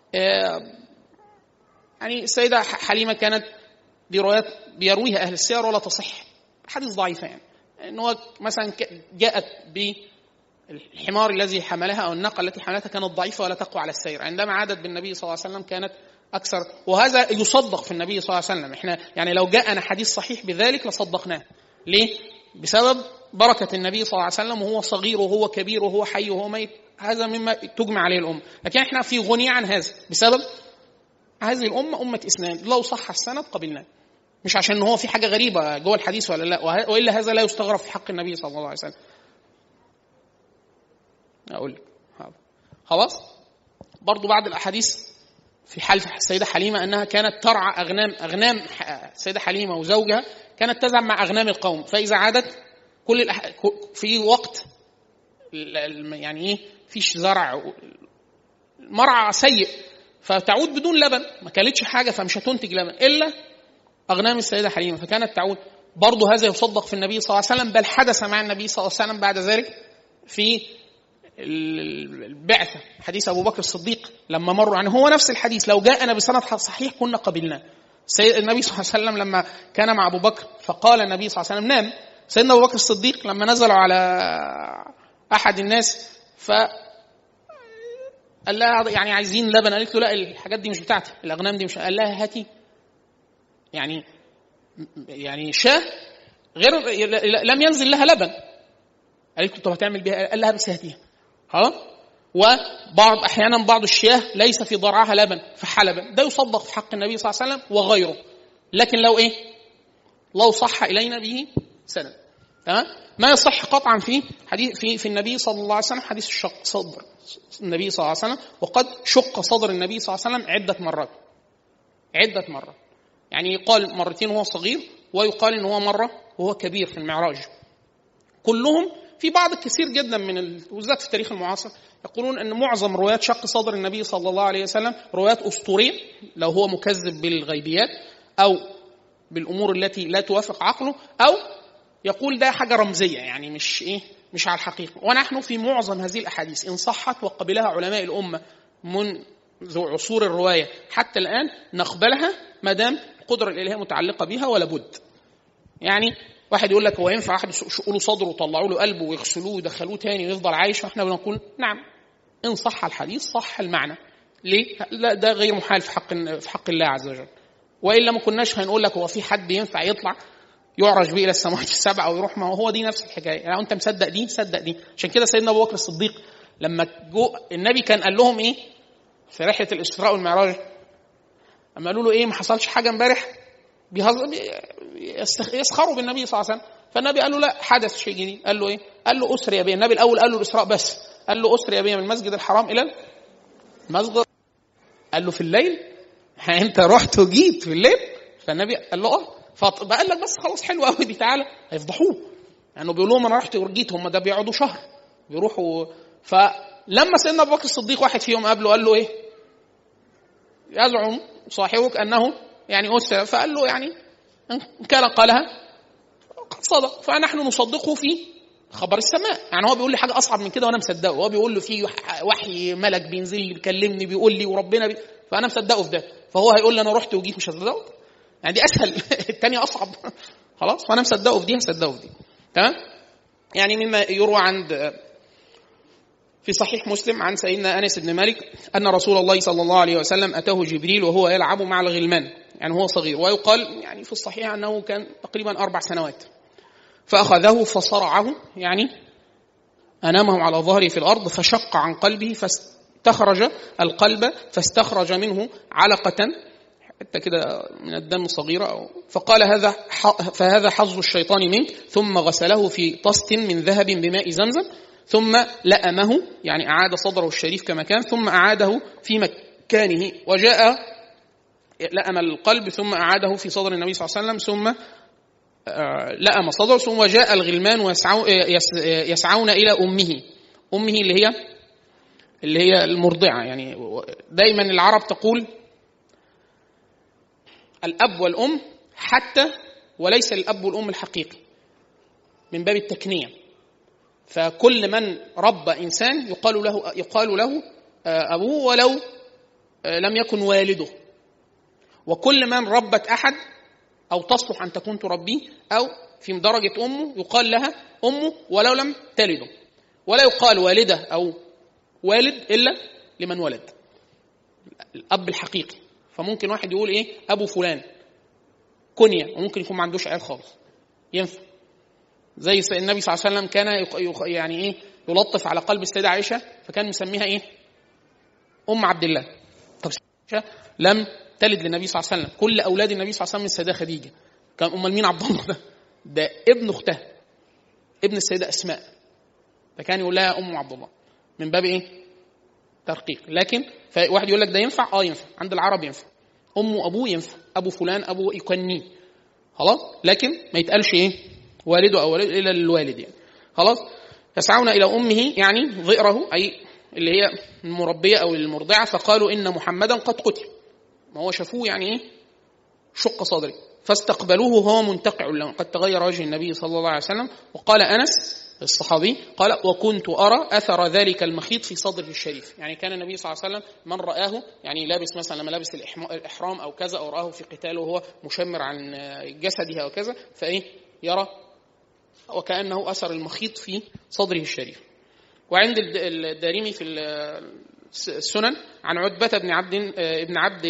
يعني السيدة حليمة كانت دي روايات بيرويها أهل السير ولا تصح حديث ضعيفة يعني إنه مثلا جاءت بالحمار الذي حملها أو الناقة التي حملتها كانت ضعيفة ولا تقوى على السير. عندما عادت بالنبي صلى الله عليه وسلم كانت أكثر. وهذا يصدق في النبي صلى الله عليه وسلم. إحنا يعني لو جاءنا حديث صحيح بذلك لصدقناه. ليه؟ بسبب بركة النبي صلى الله عليه وسلم وهو صغير وهو كبير وهو حي وهو ميت. هذا مما تجمع عليه الأمة. لكن إحنا في غنى عن هذا بسبب هذه الأمة أمة إسناد لو صح السند قبلناه مش عشان هو في حاجة غريبة جوه الحديث ولا لا وإلا هذا لا يستغرب في حق النبي صلى الله عليه وسلم. أقول لك خلاص. برضو بعد الأحاديث في حال السيدة حليمة أنها كانت ترعى أغنام أغنام السيدة حليمة وزوجها كانت تذهب مع أغنام القوم فإذا عادت كل الأح... في وقت يعني إيه فيش زرع مرعى سيء فتعود بدون لبن ما كانتش حاجة فمش هتنتج لبن إلا أغنام السيدة حليمة فكانت تعود. برضو هذا يصدق في النبي صلى الله عليه وسلم بل حدث مع النبي صلى الله عليه وسلم بعد ذلك في البعثة. حديث أبو بكر الصديق لما مروا عنه هو نفس الحديث لو جاءنا بسند صحيح كنا قبلنا. النبي صلى الله عليه وسلم لما كان مع أبو بكر فقال النبي صلى الله عليه وسلم نام. سيدنا أبو بكر الصديق لما نزلوا على أحد الناس فقال لها يعني عايزين لبن قالت له لا الحاجات دي مش بتاعتي الأغنام دي مش. قال لها هاتي يعني يعني شاه غير لم ينزل لها لبن. قالت له طب هتعمل بيها؟ قال لها بس هاتيها. ها وبعض أحيانا بعض الشياه ليس في ضرعها لبن فحلب، ده يصدق في حق النبي صلى الله عليه وسلم وغيره. لكن لو إيه لو صح إلينا به سند، تمام. ما يصح قطعا في حديث في في النبي صلى الله عليه وسلم حديث الشق صدر النبي صلى الله عليه وسلم، وقد شق صدر النبي صلى الله عليه وسلم عدة مرات عدة مرات يعني يقال مرتين وهو صغير، ويقال إن هو مرة وهو كبير في المعراج. كلهم في بعض كثير جدا من وزات في التاريخ المعاصر يقولون أن معظم روايات شق صدر النبي صلى الله عليه وسلم روايات أسطورية، لو هو مكذب بالغيبيات أو بالأمور التي لا توافق عقله، أو يقول ده حاجة رمزية يعني مش إيه مش على الحقيقة. ونحن في معظم هذه الأحاديث إن صحت وقبلها علماء الأمة منذ عصور الرواية حتى الآن نقبلها ما دام القدرة الإلهية متعلقة بها ولا بد. يعني واحد يقول لك هو ينفع واحد يشقوا صدره وطلعوا له قلبه ويغسلوه ويدخلوه تاني ويفضل عايش؟ واحنا بنقول نعم إن صح الحديث صح المعنى. ليه؟ لا ده غير محال في حق في حق الله عز وجل. وإلا ما كناش هنقول لك هو في حد ينفع يطلع يعرج به إلى السماوات السبع ويروح؟ ما هو دي نفس الحكاية. يعني أنت مصدق دي صدق دي. عشان كده سيدنا أبو بكر الصديق لما جو النبي كان قال لهم إيه في رحلة الإسراء والمعراج، أما قالوا له إيه ما حصلش حاجة امبارح، يسخروا بالنبي صلى الله عليه وسلم. فالنبي قال له لا حدث شيء جديد. قال له إيه؟ قال له أسري بي. النبي الأول قال له الإسراء بس، قال له أسري بي من المسجد الحرام إلى المسجد. قال له في الليل؟ أنت رحت وجيت في الليل؟ فالنبي قال له اه. فقال لك بس خلاص حلو قوي دي، تعالى هيفضحوه لانه يعني بيقول لهم انا رحت ورجيت، هم ده بيقعدوا شهر بيروحوا. فلما سيدنا ابو بكر الصديق واحد فيهم قابله قال له ايه يزعم صاحبك انه يعني اسر، فقال له يعني ان كان قالها قد صدق، فنحن نصدقه في خبر السماء. يعني هو بيقول لي حاجه اصعب من كده وانا مصدقه، هو بيقول له في وحي ملك بينزل لي بيكلمني بيقول لي وربنا بي... فانا مصدقه في ده، فهو هيقول لي انا رحت وجيت مش هصدقه؟ يعني دي اسهل الثانيه اصعب. خلاص فانا مصدقه في دي هصدقه في دي، تمام. يعني مما يروى عند في صحيح مسلم عن سيدنا انس بن مالك ان رسول الله صلى الله عليه وسلم اتاه جبريل وهو يلعب مع الغلمان، يعني هو صغير، ويقال يعني في الصحيح انه كان تقريبا اربع سنوات، فاخذه فصرعه يعني انامه على ظهره في الارض فشق عن قلبه فاستخرج القلب فاستخرج منه علقه حتى كده من الدم صغيرة، فقال هذا فهذا حظ الشيطان منك، ثم غسله في طست من ذهب بماء زمزم، ثم لأمه يعني أعاد صدره الشريف كما كان، ثم أعاده في مكانه، وجاء لأم القلب ثم أعاده في صدر النبي صلى الله عليه وسلم، ثم لأم صدره، ثم جاء الغلمان يسعون إلى أمه أمه اللي هي اللي هي المرضعة. يعني دايما العرب تقول الأب والأم حتى وليس الأب والأم الحقيقي من باب التكنية، فكل من ربى إنسان يقال له يقال له أبوه ولو لم يكن والده، وكل من ربت أحد أو تصلح أن تكون تربيه أو في درجة أمه يقال لها أمه ولو لم تلده، ولا يقال والدة أو والد إلا لمن ولد الأب الحقيقي. فممكن واحد يقول إيه أبو فلان كنية، وممكن يكون ما عندوش عيال خالص ينفع، زي النبي صلى الله عليه وسلم كان يعني إيه يلطف على قلب السيدة عائشة فكان مسميها إيه أم عبد الله. طب عائشة لم تلد للنبي صلى الله عليه وسلم، كل أولاد النبي صلى الله عليه وسلم من السيدة خديجة، كان أم المين عبد الله ده ده ابن أختها ابن السيدة أسماء، فكان يقول لها أم عبد الله من باب إيه ترقيق. لكن فواحد يقول لك ده ينفع اه ينفع عند العرب ينفع، أم أبوه ينفع، أبو فلان أبو يكنيه خلاص، لكن ما يتقالش إيه والده أو والد إلا الوالد يعني خلاص. يسعون إلى أمه يعني ضئره أي اللي هي المربية أو المرضعة، فقالوا إن محمدا قد قتل، ما هو شافوه يعني إيه شق صدري، فاستقبلوه وهو منتقع لهم، قد تغير وجه النبي صلى الله عليه وسلم. وقال أنس الصحابي قال وكنت أرى أثر ذلك المخيط في صدره الشريف، يعني كان النبي صلى الله عليه وسلم من رآه يعني لابس مثلا لما لابس الإحرام أو كذا، أو رآه في قتاله وهو مشمر عن جسده أو كذا، فإيه يرى وكأنه أثر المخيط في صدره الشريف. وعند الدارمي في السنن عن عتبة بن عبد ابن عبد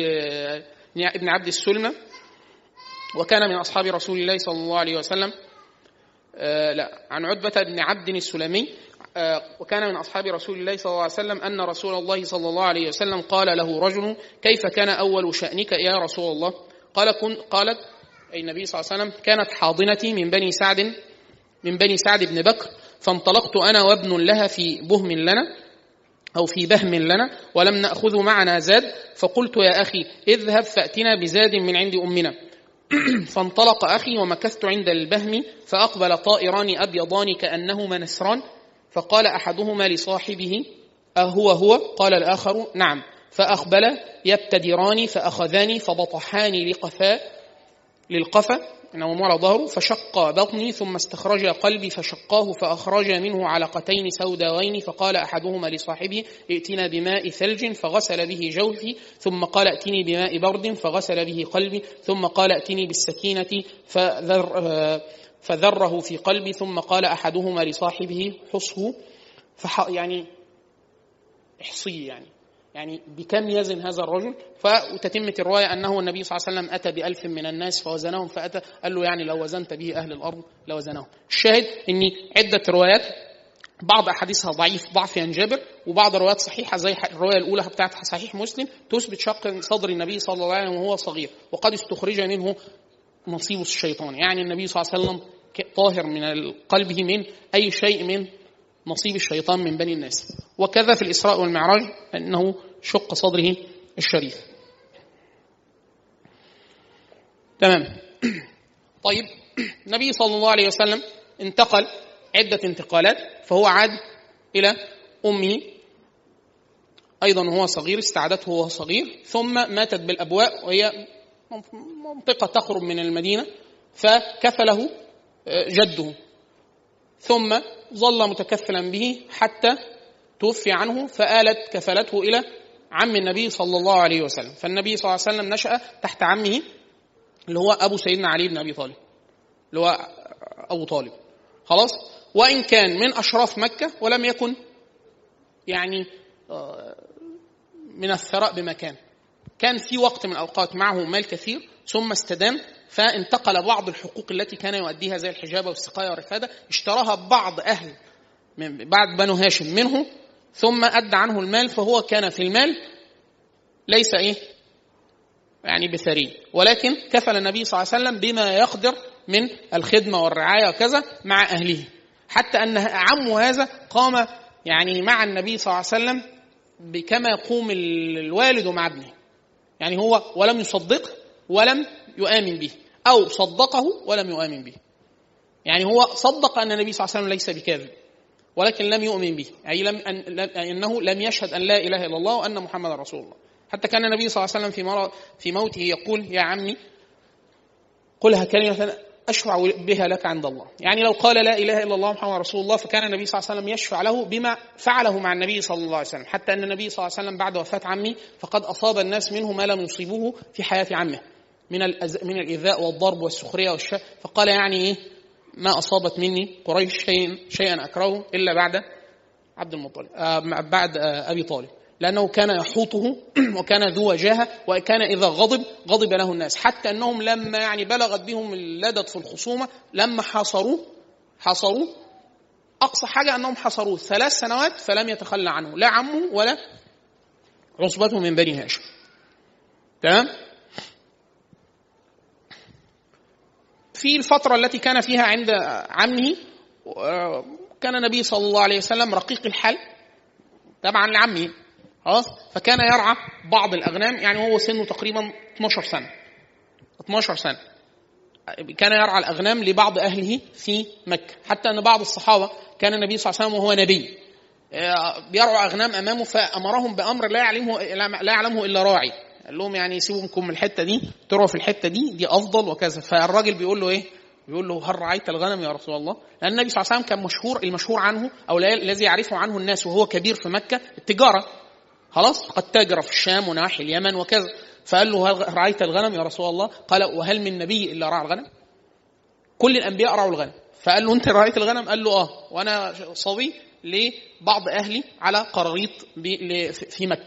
ابن عبد السلمة، وكان من أصحاب رسول الله صلى الله عليه وسلم، آه لا عن عتبة بن عبد السلمي آه وكان من أصحاب رسول الله صلى الله عليه وسلم أن رسول الله صلى الله عليه وسلم قال له رجل كيف كان أول شأنك يا رسول الله؟ قال كن قالت أي النبي صلى الله عليه وسلم كانت حاضنتي من بني سعد من بني سعد بن بكر فانطلقت أنا وابن لها في بهم لنا أو في بهم لنا ولم نأخذ معنا زاد فقلت يا أخي اذهب فأتنا بزاد من عند أمنا فانطلق أخي ومكثت عند البهم فأقبل طائران أبيضان كأنهما نسران فقال أحدهما لصاحبه أهو هو؟ قال الآخر نعم فأقبل يبتدران فأخذاني فبطحاني لقفا للقفا إنه على ظهره فشق بطني ثم استخرج قلبي فشقاه فأخرج منه علقتين سوداوين فقال أحدهما لصاحبه ائتنا بماء ثلج فغسل به جوفي ثم قال ائتني بماء برد فغسل به قلبي ثم قال ائتني بالسكينة فذر فذره في قلبي ثم قال أحدهما لصاحبه حصه فح يعني احصيه يعني يعني بكم يزن هذا الرجل. فتتمة الرواية أنه النبي صلى الله عليه وسلم أتى بألف من الناس فوزنهم فأتى قال له يعني لو وزنت به أهل الأرض لوزنهم. الشاهد أن عدة روايات بعض أحاديثها ضعيف ضعف ينجبر وبعض الروايات صحيحة زي الرواية الأولى بتاعت صحيح مسلم تثبت شق صدر النبي صلى الله عليه وسلم وهو صغير وقد استخرج منه نصيب الشيطان يعني النبي صلى الله عليه وسلم طاهر من قلبه من أي شيء من نصيب الشيطان من بني الناس. وكذا في الإسراء والمعراج أنه شق صدره الشريف. تمام. طيب النبي صلى الله عليه وسلم انتقل عدة انتقالات فهو عاد إلى أمه أيضا وهو صغير استعدته وهو صغير ثم ماتت بالأبواء وهي منطقة تقرب من المدينة فكفله جده ثم ظل متكفلا به حتى توفي عنه فآلت كفلته إلى عم النبي صلى الله عليه وسلم. فالنبي صلى الله عليه وسلم نشأ تحت عمه اللي هو أبو سيدنا علي بن أبي طالب اللي هو أبو طالب خلاص. وإن كان من أشراف مكة ولم يكن يعني من الثراء بمكان كان في وقت من الأوقات معه مال كثير ثم استدان فانتقل بعض الحقوق التي كان يؤديها زي الحجابة والسقاية والرفادة اشتراها بعض أهل من بعد بنو هاشم منه ثم أدى عنه المال فهو كان في المال ليس إيه يعني بثري ولكن كفل النبي صلى الله عليه وسلم بما يقدر من الخدمة والرعاية وكذا مع أهله حتى أن عمه هذا قام يعني مع النبي صلى الله عليه وسلم بكما يقوم الوالد مع ابنه يعني هو ولم يصدقه ولم يؤمن به أو صدقه ولم يؤمن به يعني هو صدق أن النبي صلى الله عليه وسلم ليس بكاذب ولكن لم يؤمن به أي لم أن أنه لم يشهد أن لا إله إلا الله وأن محمد رسول الله. حتى كان النبي صلى الله عليه وسلم في في موته يقول يا عمي قلها كلمة أشفع بها لك عند الله يعني لو قال لا إله إلا الله محمد رسول الله فكان النبي صلى الله عليه وسلم يشفع له بما فعله مع النبي صلى الله عليه وسلم حتى أن النبي صلى الله عليه وسلم بعد وفاة عمي فقد أصاب الناس منه ما لم يصيبوه في حياة عمه من من الإيذاء والضرب والسخرية والشاء فقال يعني إيه ما أصابت مني قريش شيئا شيئا أكرهه إلا بعد عبد المطلب آه بعد آه أبي طالب لأنه كان يحوطه وكان ذو وجاهة وكان إذا غضب غضب له الناس حتى أنهم لما يعني بلغت بهم اللدد في الخصومة لما حاصروه حاصروه أقصى حاجة أنهم حاصروه ثلاث سنوات فلم يتخلى عنه لا عمه ولا عصبته من بني هاشم. تمام. في الفترة التي كان فيها عند عمه كان النبي صلى الله عليه وسلم رقيق الحال تبعا لعمه خلاص فكان يرعى بعض الأغنام يعني هو سنه تقريبا اثناشر سنة اثناشر سنة كان يرعى الأغنام لبعض أهله في مكة حتى أن بعض الصحابة كان النبي صلى الله عليه وسلم وهو نبي بيرعى أغنام أمامه فأمرهم بأمر لا يعلمه لا يعلمه إلا راعي قال لهم يعني سيبوكم من الحتة دي تروا في الحتة دي دي أفضل وكذا. فالراجل بيقول له إيه بيقول له هل رعيت الغنم يا رسول الله لأن النبي صلى الله عليه وسلم كان مشهور المشهور عنه أو الذي يعرفه عنه الناس وهو كبير في مكة التجارة خلاص قد تاجر في الشام ونواحي اليمن وكذا. فقال له هل رعيت الغنم يا رسول الله قال وهل من نبي إلا رعى الغنم كل الأنبياء رعوا الغنم. فقال له أنت رعيت الغنم قال له آه وأنا صبي لبعض أهلي على قراريط في مكة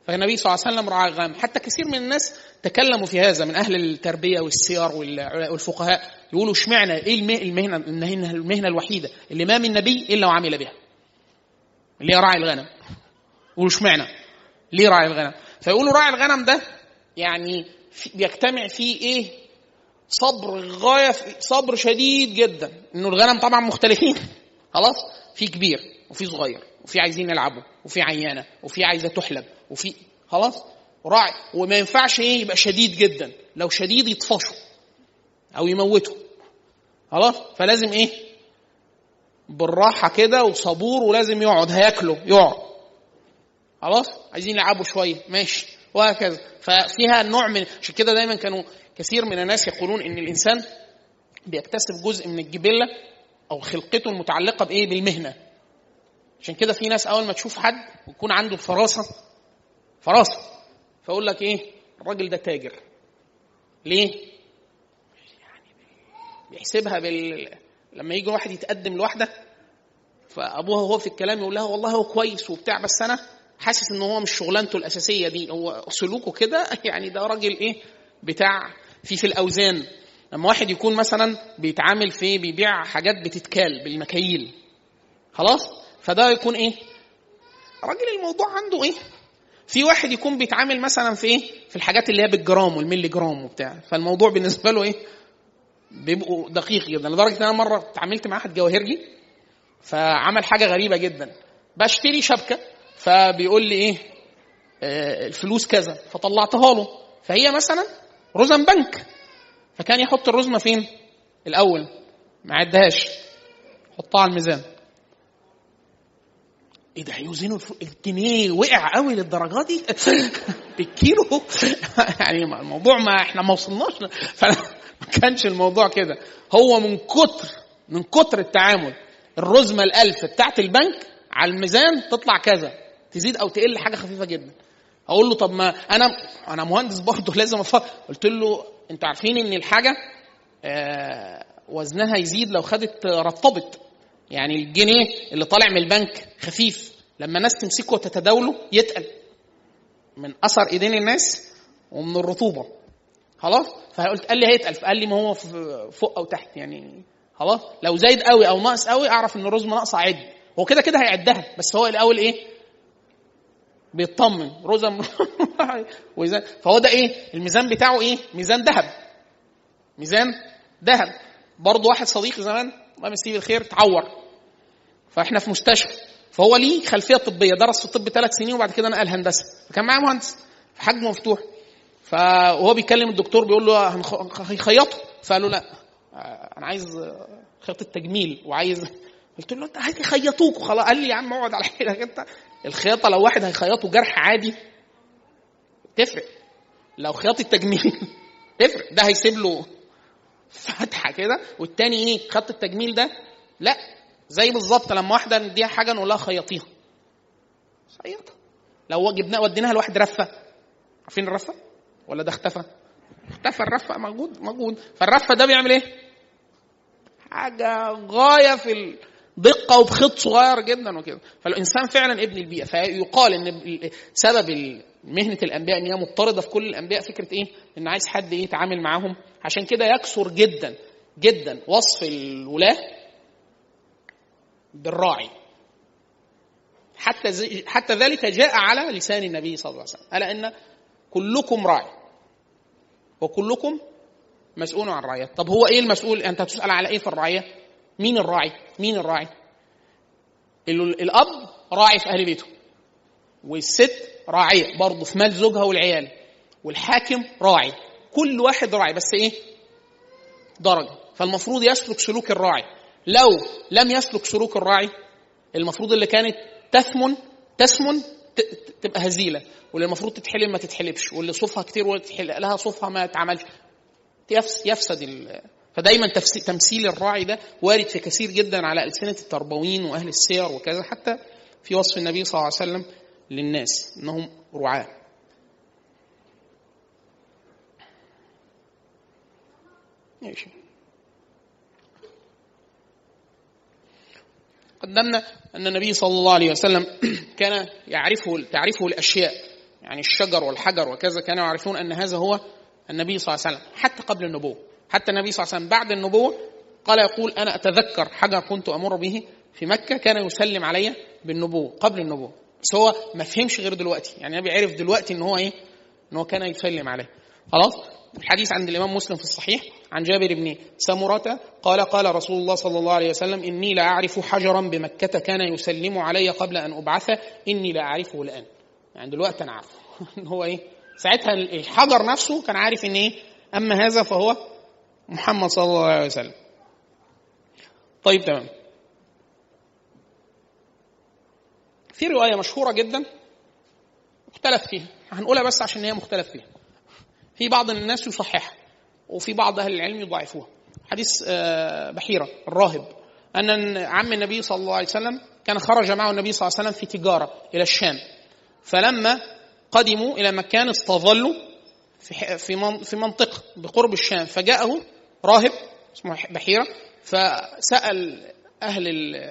فالنبي صلى الله عليه وسلم رعى الغنم. حتى كثير من الناس تكلموا في هذا من أهل التربية والسير والفقهاء، يقولوا اشمعنى ايه المهنة, المهنة, المهنة الوحيدة اللي ما من نبي إلا وعمل بها، اللي هي راعي الغنم. يقولوا اشمعنى ليه راعي الغنم؟ فيقولوا راعي الغنم ده يعني بيجتمع فيه ايه؟ صبر غاية، صبر شديد جدا. انه الغنم طبعا مختلفين، خلاص، في كبير وفي صغير وفي عايزين يلعبوا وفي عيانة وفي عايزة تحلب وفي خلاص راعي. وما ينفعش ايه يبقى شديد جدا، لو شديد يطفشوا او يموتوا، خلاص. فلازم ايه؟ بالراحة كده وصبور، ولازم يقعد هياكله يقعد، خلاص. عايزين يلعبوا شوية ماشي، وهكذا. ففيها نوع من، عشان كده دايما كانوا كثير من الناس يقولون ان الانسان بيكتسب جزء من الجبلة او خلقته المتعلقة بايه؟ بالمهنة. عشان كده في ناس اول ما تشوف حد ويكون عنده فراسة فراسة فاقول لك ايه؟ الراجل ده تاجر. ليه؟ يعني بيحسبها بال... لما يجي واحد يتقدم لوحده فابوها هو في الكلام يقول لها والله هو كويس وبتاع، بس انا حاسس ان هو مش شغلانته الاساسيه دي، هو سلوكه كده يعني ده راجل ايه بتاع في في الاوزان. لما واحد يكون مثلا بيتعامل في بيبيع حاجات بتتكال بالمكاييل، خلاص، فده يكون ايه؟ راجل الموضوع عنده ايه؟ في واحد يكون بيتعامل مثلا في ايه؟ في الحاجات اللي هي بالجرام والملي جرام وبتاع، فالموضوع بالنسبه له ايه؟ بيبقوا دقيق جدا. لدرجه ان انا مره اتعاملت مع واحد جواهرجي فعمل حاجه غريبه جدا. بشتري شبكه فبيقول لي ايه؟ آه الفلوس كذا، فطلعتها له، فهي مثلا رزم بنك، فكان يحط الرزمه فين الاول؟ ما عدهاش، حطها على الميزان. ايه ده هيوزنوا الجنيه وقع قوي للدرجه دي بالكيلو يعني الموضوع ما احنا ما وصلناش، فما كانش الموضوع كده. هو من كتر من كتر التعامل الرزمه الالف بتاعت البنك على الميزان تطلع كذا، تزيد او تقل حاجه خفيفه جدا. اقول له طب ما انا انا مهندس برضه لازم افكر. قلت له انتوا عارفين ان الحاجه آه وزنها يزيد لو خدت رطبت، يعني الجنيه اللي طالع من البنك خفيف لما الناس تمسكه وتتداوله يتقل من اثر ايدين الناس ومن الرطوبه، خلاص. فقلت قال لي هيتقل، فقال لي ما هو فوق او تحت يعني، خلاص. لو زايد قوي او ناقص قوي اعرف ان الرزمه ناقصه عد. هو كده كده هيعدها، بس هو الاول ايه؟ بيطمن رزم ويزان. فهو ده ايه؟ الميزان بتاعه ايه؟ ميزان ذهب، ميزان ذهب. برضه واحد صديقي زمان الله يمسيه بالخير تعور، فاحنا في مستشفى، فهو ليه خلفيه طبيه، درس في الطب ثلاث سنين وبعد كده نقل هندسه، فكان معاه مهندس في حجم مفتوح. فهو بيكلم الدكتور بيقول له هيخيطه، فقال له لا انا عايز خيط التجميل وعايز. قلت له انت عايز يخيطوك وخلاص. قال لي يا عم اقعد على حيلك انت. الخياطه لو واحد هيخيطه جرح عادي تفرق، لو خياط التجميل تفرق، ده هيسيب له فتحه كده، والتاني ايه؟ خط التجميل ده لا. زي بالظبط لما واحده نديها حاجه نقول لها خيطيها، خيطها. لو جبناها وديناها لواحد رفه، عارفين الرفه ولا ده اختفى؟ اختفى الرفه، موجود موجود. فالرفه ده بيعمل ايه؟ حاجه غايه في الدقه وبخط صغير جدا وكده. فالانسان فعلا ابن البيئه. فيقال ان سبب مهنه الانبياء ان هي مضطرده في كل الانبياء، فكره ايه؟ ان عايز حد ايه يتعامل معاهم. عشان كده يكثر جدا جدا وصف الولاه بالراعي، حتى زي حتى ذلك جاء على لسان النبي صلى الله عليه وسلم، ألا إن كلكم راعي وكلكم مسؤول عن رعية. طب هو إيه المسؤول؟ أنت تسأل على إيه في الرعية؟ مين الراعي؟ مين الراعي؟ الأب راعي في أهل بيته، والست راعية برضه في مال زوجها والعيال، والحاكم راعي. كل واحد راعي، بس إيه؟ درجة. فالمفروض يسلك سلوك الراعي. لو لم يسلك سلوك الراعي، المفروض اللي كانت تثمن تسمن تبقى هزيلة، واللي المفروض تتحلب ما تتحلبش، واللي صوفها كتير وتحلق لها صوفها ما تعملش، يفسد ال... فدايما تمثيل الراعي ده وارد في كثير جدا على ألسنة التربويين وأهل السير وكذا، حتى في وصف النبي صلى الله عليه وسلم للناس أنهم رعاة. ماشي. قدمنا أن النبي صلى الله عليه وسلم كان يعرفه تعرفه الأشياء يعني الشجر والحجر وكذا كانوا يعرفون أن هذا هو النبي صلى الله عليه وسلم حتى قبل النبوة. حتى النبي صلى الله عليه وسلم بعد النبوة قال يقول أنا أتذكر حجر كنت أمر به في مكة كان يسلم علي بالنبوة قبل النبوة، بس هو ما فهمش غير دلوقتي، يعني النبي عرف دلوقتي إن هو إيه، إن هو كان يسلم عليه. خلاص. الحديث عند الإمام مسلم في الصحيح عن جابر بن سمرة قال قال رسول الله صلى الله عليه وسلم إني لا أعرف حجرا بمكة كان يسلم علي قبل أن أبعث إني لا أعرفه الآن. يعني دلوقتي أنا عارفه إن هو إيه، ساعتها الحجر نفسه كان عارف إن إيه، أما هذا فهو محمد صلى الله عليه وسلم. طيب تمام. في رواية مشهورة جدا مختلف فيها، هنقولها بس عشان هي مختلف فيها، في بعض الناس يصححها وفي بعض أهل العلم يضعفوها. حديث بحيرة الراهب أن عم النبي صلى الله عليه وسلم كان خرج معه النبي صلى الله عليه وسلم في تجارة إلى الشام، فلما قدموا إلى مكان استظلوا في منطقة بقرب الشام، فجاءه راهب اسمه بحيرة فسأل أهل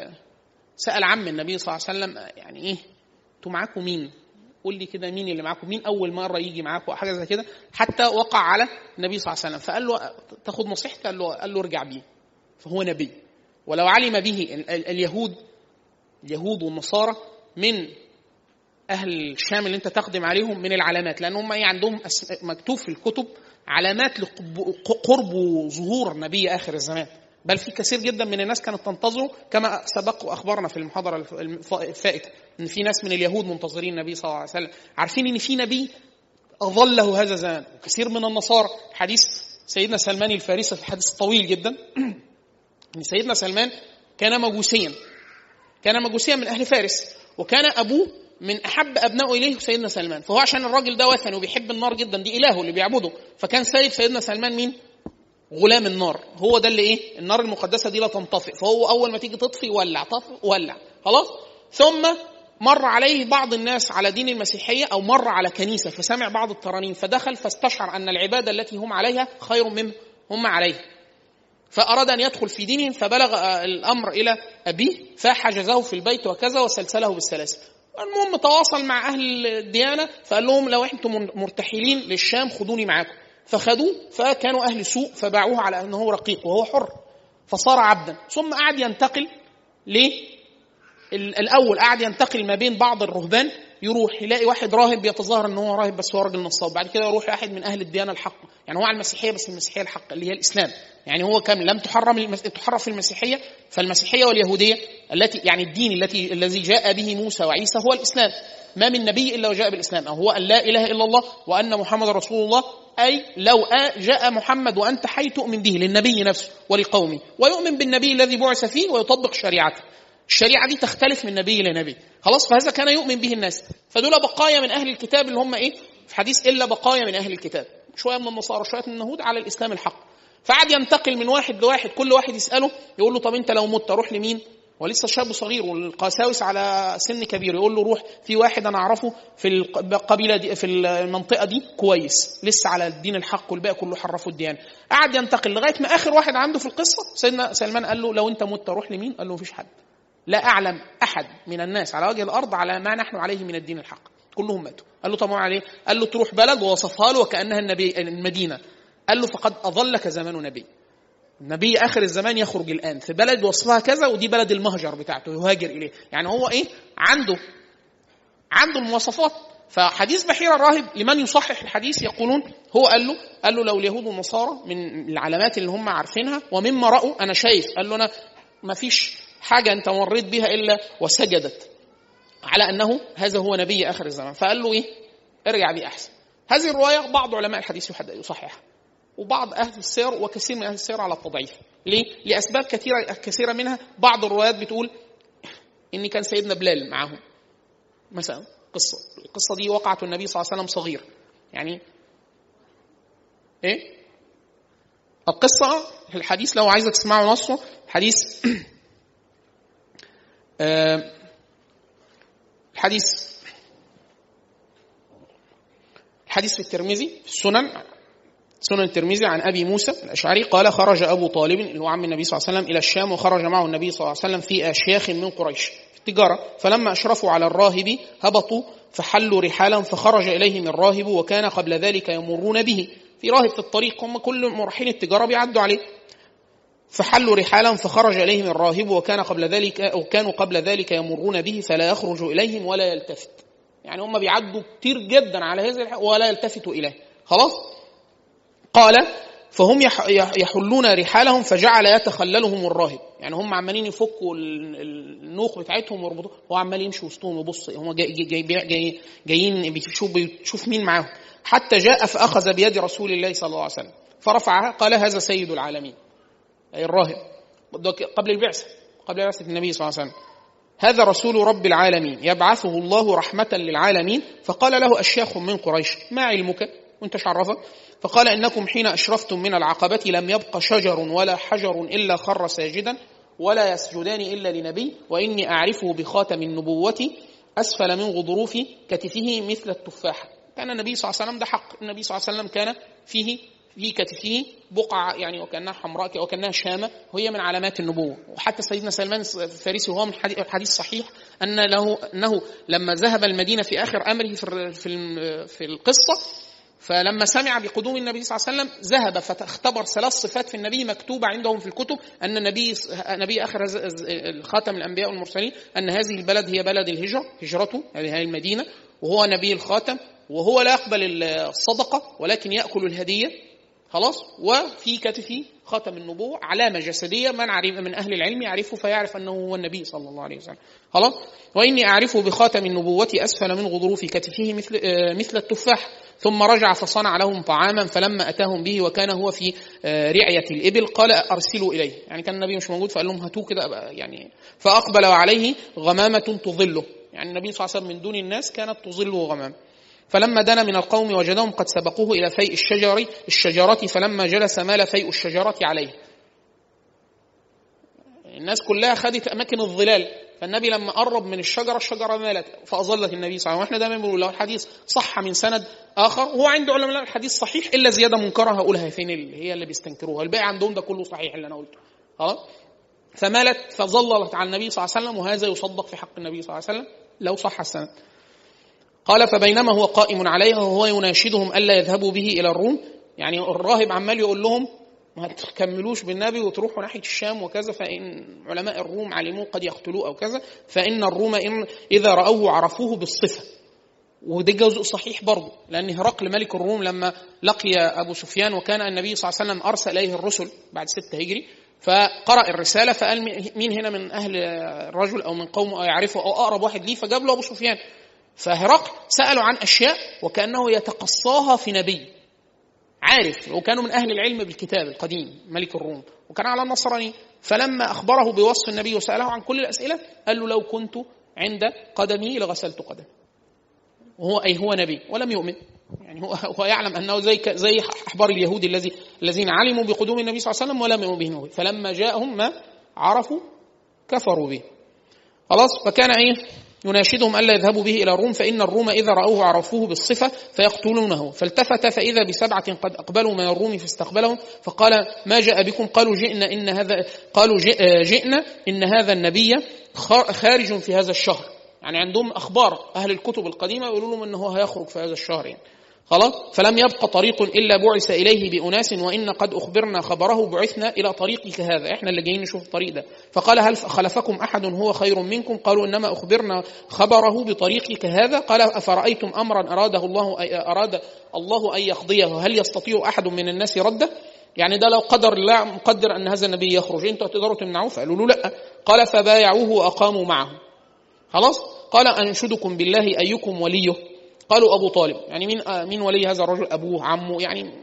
سأل عم النبي صلى الله عليه وسلم يعني إيه أنتوا معاكم مين؟ قول لي كده مين اللي معاكم، مين أول مرة يجي معاكم حاجة زي كده، حتى وقع على النبي صلى الله عليه وسلم. فقال له تاخد نصيحتي؟ قال له قال له ارجع بيه فهو نبي. ولو علم به اليهود اليهود والنصارى من أهل الشام اللي أنت تقدم عليهم من العلامات، لأن هم عندهم مكتوب في الكتب علامات لقرب ظهور نبي آخر الزمان، بل في كثير جدا من الناس كانت تنتظره كما سبق وأخبرنا في المحاضرة الفائتة إن في ناس من اليهود منتظرين النبي صلى الله عليه وسلم، عارفين إن في نبي أظله هذا الزمان. وكثير من النصارى، حديث سيدنا سلمان الفارسي في الحديث الطويل جدا إن سيدنا سلمان كان مجوسيا كان مجوسيا من أهل فارس، وكان أبوه من أحب أبنائه إليه سيدنا سلمان، فهو عشان الراجل ده وثني وبيحب النار جدا، دي إلهه اللي بيعبده، فكان سيد سيدنا سلمان مين؟ غلام النار. هو ده اللي إيه، النار المقدسة دي لا تنطفئ، فهو أول ما تيجي تطفي ولع طفئ ولع خلاص. ثم مر عليه بعض الناس على دين المسيحية أو مر على كنيسة فسمع بعض الترانيم فدخل فاستشعر أن العبادة التي هم عليها خير مما هم عليها، فأراد أن يدخل في دينهم، فبلغ الأمر إلى أبيه فحجزه في البيت وكذا وسلسله بالسلاسل. المهم تواصل مع أهل الديانة فقال لهم لو أنتم مرتحلين للشام خذوني معاكم، فخذوه فكانوا أهل سوء فباعوه على أنه رقيق وهو حر فصار عبدا. ثم قعد ينتقل ليه الأول قعد ينتقل ما بين بعض الرهبان، يروح يلاقي واحد راهب يتظاهر أنه هو راهب بس هو راجل نصاب، بعد كده يروح واحد من أهل الديانة الحق، يعني هو على المسيحية بس المسيحية الحق اللي هي الإسلام، يعني هو كم لم تحرم المس... تحرف المسيحية، فالمسيحية واليهودية التي يعني الدين التي الذي جاء به موسى وعيسى هو الإسلام، ما من نبي إلا وجاء بالإسلام، أو هو أن لا إله إلا الله وأن محمد رسول الله، أي لو جاء محمد وأنت حي تؤمن به للنبي نفسه ولقومه، ويؤمن بالنبي الذي بعث فيه ويطبق شريعته. الشريعة دي تختلف من نبي لنبي خلاص، فهذا كان يؤمن به الناس. فدول بقايا من أهل الكتاب اللي هم إيه في حديث إلا بقايا من أهل الكتاب، شوية من النصارى شوية من اليهود على الإسلام الحق. فعاد ينتقل من واحد لواحد، كل واحد يسأله يقول له طب أنت لو مت روح لمين؟ ولسه شاب صغير والقساوس على سن كبير، يقول له روح في واحد أنا أعرفه في القبيلة دي في المنطقة دي كويس لسه على الدين الحق والباقي كله حرفوا الديانة. قعد ينتقل لغاية ما آخر واحد عنده في القصة سيدنا سلمان قال له لو أنت مت روح لمين؟ قال له مفيش حد، لا أعلم أحد من الناس على وجه الأرض على ما نحن عليه من الدين الحق، كلهم ماتوا. قال له طبعا عليه، قال له تروح بلد ووصفها له وكأنها النبي المدينة، قال له فقد أظلك زمان نبي، النبي آخر الزمان يخرج الآن في بلد وصفها كذا ودي بلد المهجر بتاعته يهاجر إليه، يعني هو إيه عنده عنده المواصفات. فحديث بحيرة الراهب لمن يصحح الحديث يقولون هو قال له قال له لو اليهود والنصارى من العلامات اللي هم عارفينها ومما رأوا أنا شايف، قال له أنا ما فيش حاجة أنت مريت بها إلا وسجدت على أنه هذا هو نبي آخر الزمان، فقال له إيه ارجع بي أحسن. هذه الرواية بعض علماء الحديث يصححها وبعض أهل السير وكثير من أهل السير على التضعيف. ليه؟ لأسباب كثيرة كثيرة منها بعض الروايات بتقول إن كان سيدنا بلال معهم مثلا، قصة القصة دي وقعت النبي صلى الله عليه وسلم صغير، يعني إيه القصة الحديث لو عايزك تسمعوا نصه حديث آه الحديث الحديث في الترمذي في السنن سنن الترمذي عن أبي موسى الأشعري قال خرج أبو طالب اللي هو عم النبي صلى الله عليه وسلم إلى الشام، وخرج معه النبي صلى الله عليه وسلم في أشياخ من قريش في التجارة، فلما أشرفوا على الراهب هبطوا فحلوا رحالا، فخرج إليهم الراهب وكان قبل ذلك يمرون به. في راهب في الطريق، هم كل مرحين التجارة بيعدوا عليه. فحلوا رحالا فخرج إليهم الراهب وكان قبل ذلك أو كانوا قبل ذلك يمرون به فلا يخرج إليهم ولا يلتفت. يعني هم بيعدوا كتير جدا على هذا ولا يلتفتوا إليه. خلاص. قال فهم يحلون رحالهم فجعل يتخللهم الراهب. يعني هم عمالين يفكوا النوق بتاعتهم ويربطوا، هو عمال يمشي وسطهم يبص، هم جاي جاي جاي جايين بيشوف بيشوف مين معاهم، حتى جاء فأخذ بيد رسول الله صلى الله عليه وسلم فرفعها، قال هذا سيد العالمين، أي الراهب قبل البعثة قبل بعثة النبي صلى الله عليه وسلم، هذا رسول رب العالمين يبعثه الله رحمة للعالمين. فقال له أشياخ من قريش ما علمك وانت شعرفك؟ فقال إنكم حين أشرفتم من العقبة لم يبق شجر ولا حجر إلا خر ساجدا ولا يسجدان إلا لنبي، وإني أعرفه بخاتم النبوة أسفل من غضروف كتفه مثل التفاحة. كان النبي صلى الله عليه وسلم ده حق، النبي صلى الله عليه وسلم كان فيه في كتفه بقعة يعني وكأنها حمراء وكأنها شامة، وهي من علامات النبوة. وحتى سيدنا سلمان الفارسي وهو من حديث صحيح أن له أنه لما ذهب المدينة في آخر أمره في في القصة، فلما سمع بقدوم النبي صلى الله عليه وسلم ذهب فتختبر ثلاث صفات في النبي مكتوبة عندهم في الكتب، أن النبي نبي آخر خاتم الأنبياء والمرسلين، أن هذه البلد هي بلد الهجرة، هجرته هذه المدينة، وهو نبي الخاتم، وهو لا يقبل الصدقة ولكن يأكل الهدية. خلاص. وفي كتفه خاتم النبوة، علامة جسدية من عرف من أهل العلم يعرفه فيعرف أنه هو النبي صلى الله عليه وسلم. خلاص. وإني أعرفه بخاتم النبوة أسفل من غضروف كتفه مثل مثل التفاح. ثم رجع فصنع لهم طعاما، فلما أتاهم به وكان هو في رعية الإبل قال أرسلوا إليه، يعني كان النبي مش موجود فقال لهم هاتوه كده يعني. فأقبل عليه غمامة تظله، يعني النبي صلى الله عليه وسلم من دون الناس كانت تظله غمام. فلما دنا من القوم وجدهم قد سبقوه إلى فيء الشجر الشجرة، فلما جلس مال فيء الشجرة عليه. الناس كلها خدت أماكن الظلال، فالنبي لما قرب من الشجرة الشجرة مالت فأظلت النبي صلى الله عليه وسلم. واحنا دائما بنقول لو الحديث صح من سند آخر، هو عند علماء الحديث صحيح إلا زيادة منكرة هقولها فين اللي هي اللي بيستنكروها، الباقي عندهم ده كله صحيح اللي أنا قلته. خلاص. فمالت فظللت على النبي صلى الله عليه وسلم، وهذا يصدق في حق النبي صلى الله عليه وسلم لو صح السند. قال فبينما هو قائم عليها وهو يناشدهم ألا يذهبوا به إلى الروم، يعني الراهب عمال يقول لهم ما تكملوش بالنبي وتروحوا ناحية الشام وكذا، فإن علماء الروم علموه قد يقتلوه أو كذا، فإن الروم إن إذا رأوه عرفوه بالصفة. وده جزء صحيح برضه، لأن هرقل ملك الروم لما لقي أبو سفيان وكان النبي صلى الله عليه وسلم أرسل إليه الرسل بعد ستة هجري، فقرأ الرسالة فقال مين هنا من أهل الرجل أو من قومه يعرفه أو أقرب واحد ليه، فجاب له أبو سفيان. فهرقل سألوا عن أشياء وكأنه يتقصاها في نبي عارف، وكانوا من أهل العلم بالكتاب القديم ملك الروم وكان على النصراني. فلما أخبره بوصف النبي وسأله عن كل الأسئلة قال له لو كنت عند قدمي لغسلت قدمي، وهو أي هو نبي ولم يؤمن. يعني هو هو يعلم أنه زي زي أحبار اليهود الذي الذين علموا بقدوم النبي صلى الله عليه وسلم ولم يؤمنوا به، فلما جاءهم ما عرفوا كفروا به. خلاص. فكان إيه يناشدهم ألا يذهبوا به إلى الروم، فإن الروم إذا رأوه عرفوه بالصفة فيقتلونه. فالتفت فإذا بسبعة قد أقبلوا من الروم فاستقبلهم، فقال ما جاء بكم؟ قالوا جئنا إن هذا قالوا جئنا إن هذا النبي خارج في هذا الشهر. يعني عندهم أخبار أهل الكتب القديمة يقولوا لهم أنه هيخرج في هذا الشهر يعني. خلاص. فلم يبق طريق إلا بعث إليه بأناس، وإن قد أخبرنا خبره بعثنا إلى طريقك هذا، إحنا اللي جايين نشوف الطريق ده. فقال هل خلفكم أحد هو خير منكم؟ قالوا إنما أخبرنا خبره بطريقك هذا. قال أفرأيتم أمرا أراده الله أراد الله أن يقضيه هل يستطيع أحد من الناس رده؟ يعني ده لو قدر الله مقدر أن هذا النبي يخرج أنتوا تقدروا تمنعوه؟ فقالوا له لا. قال فبايعوه وأقاموا معه. خلاص. قال أنشدكم بالله أيكم وليه؟ قالوا أبو طالب. يعني مين مين ولي هذا الرجل؟ أبوه عمه يعني.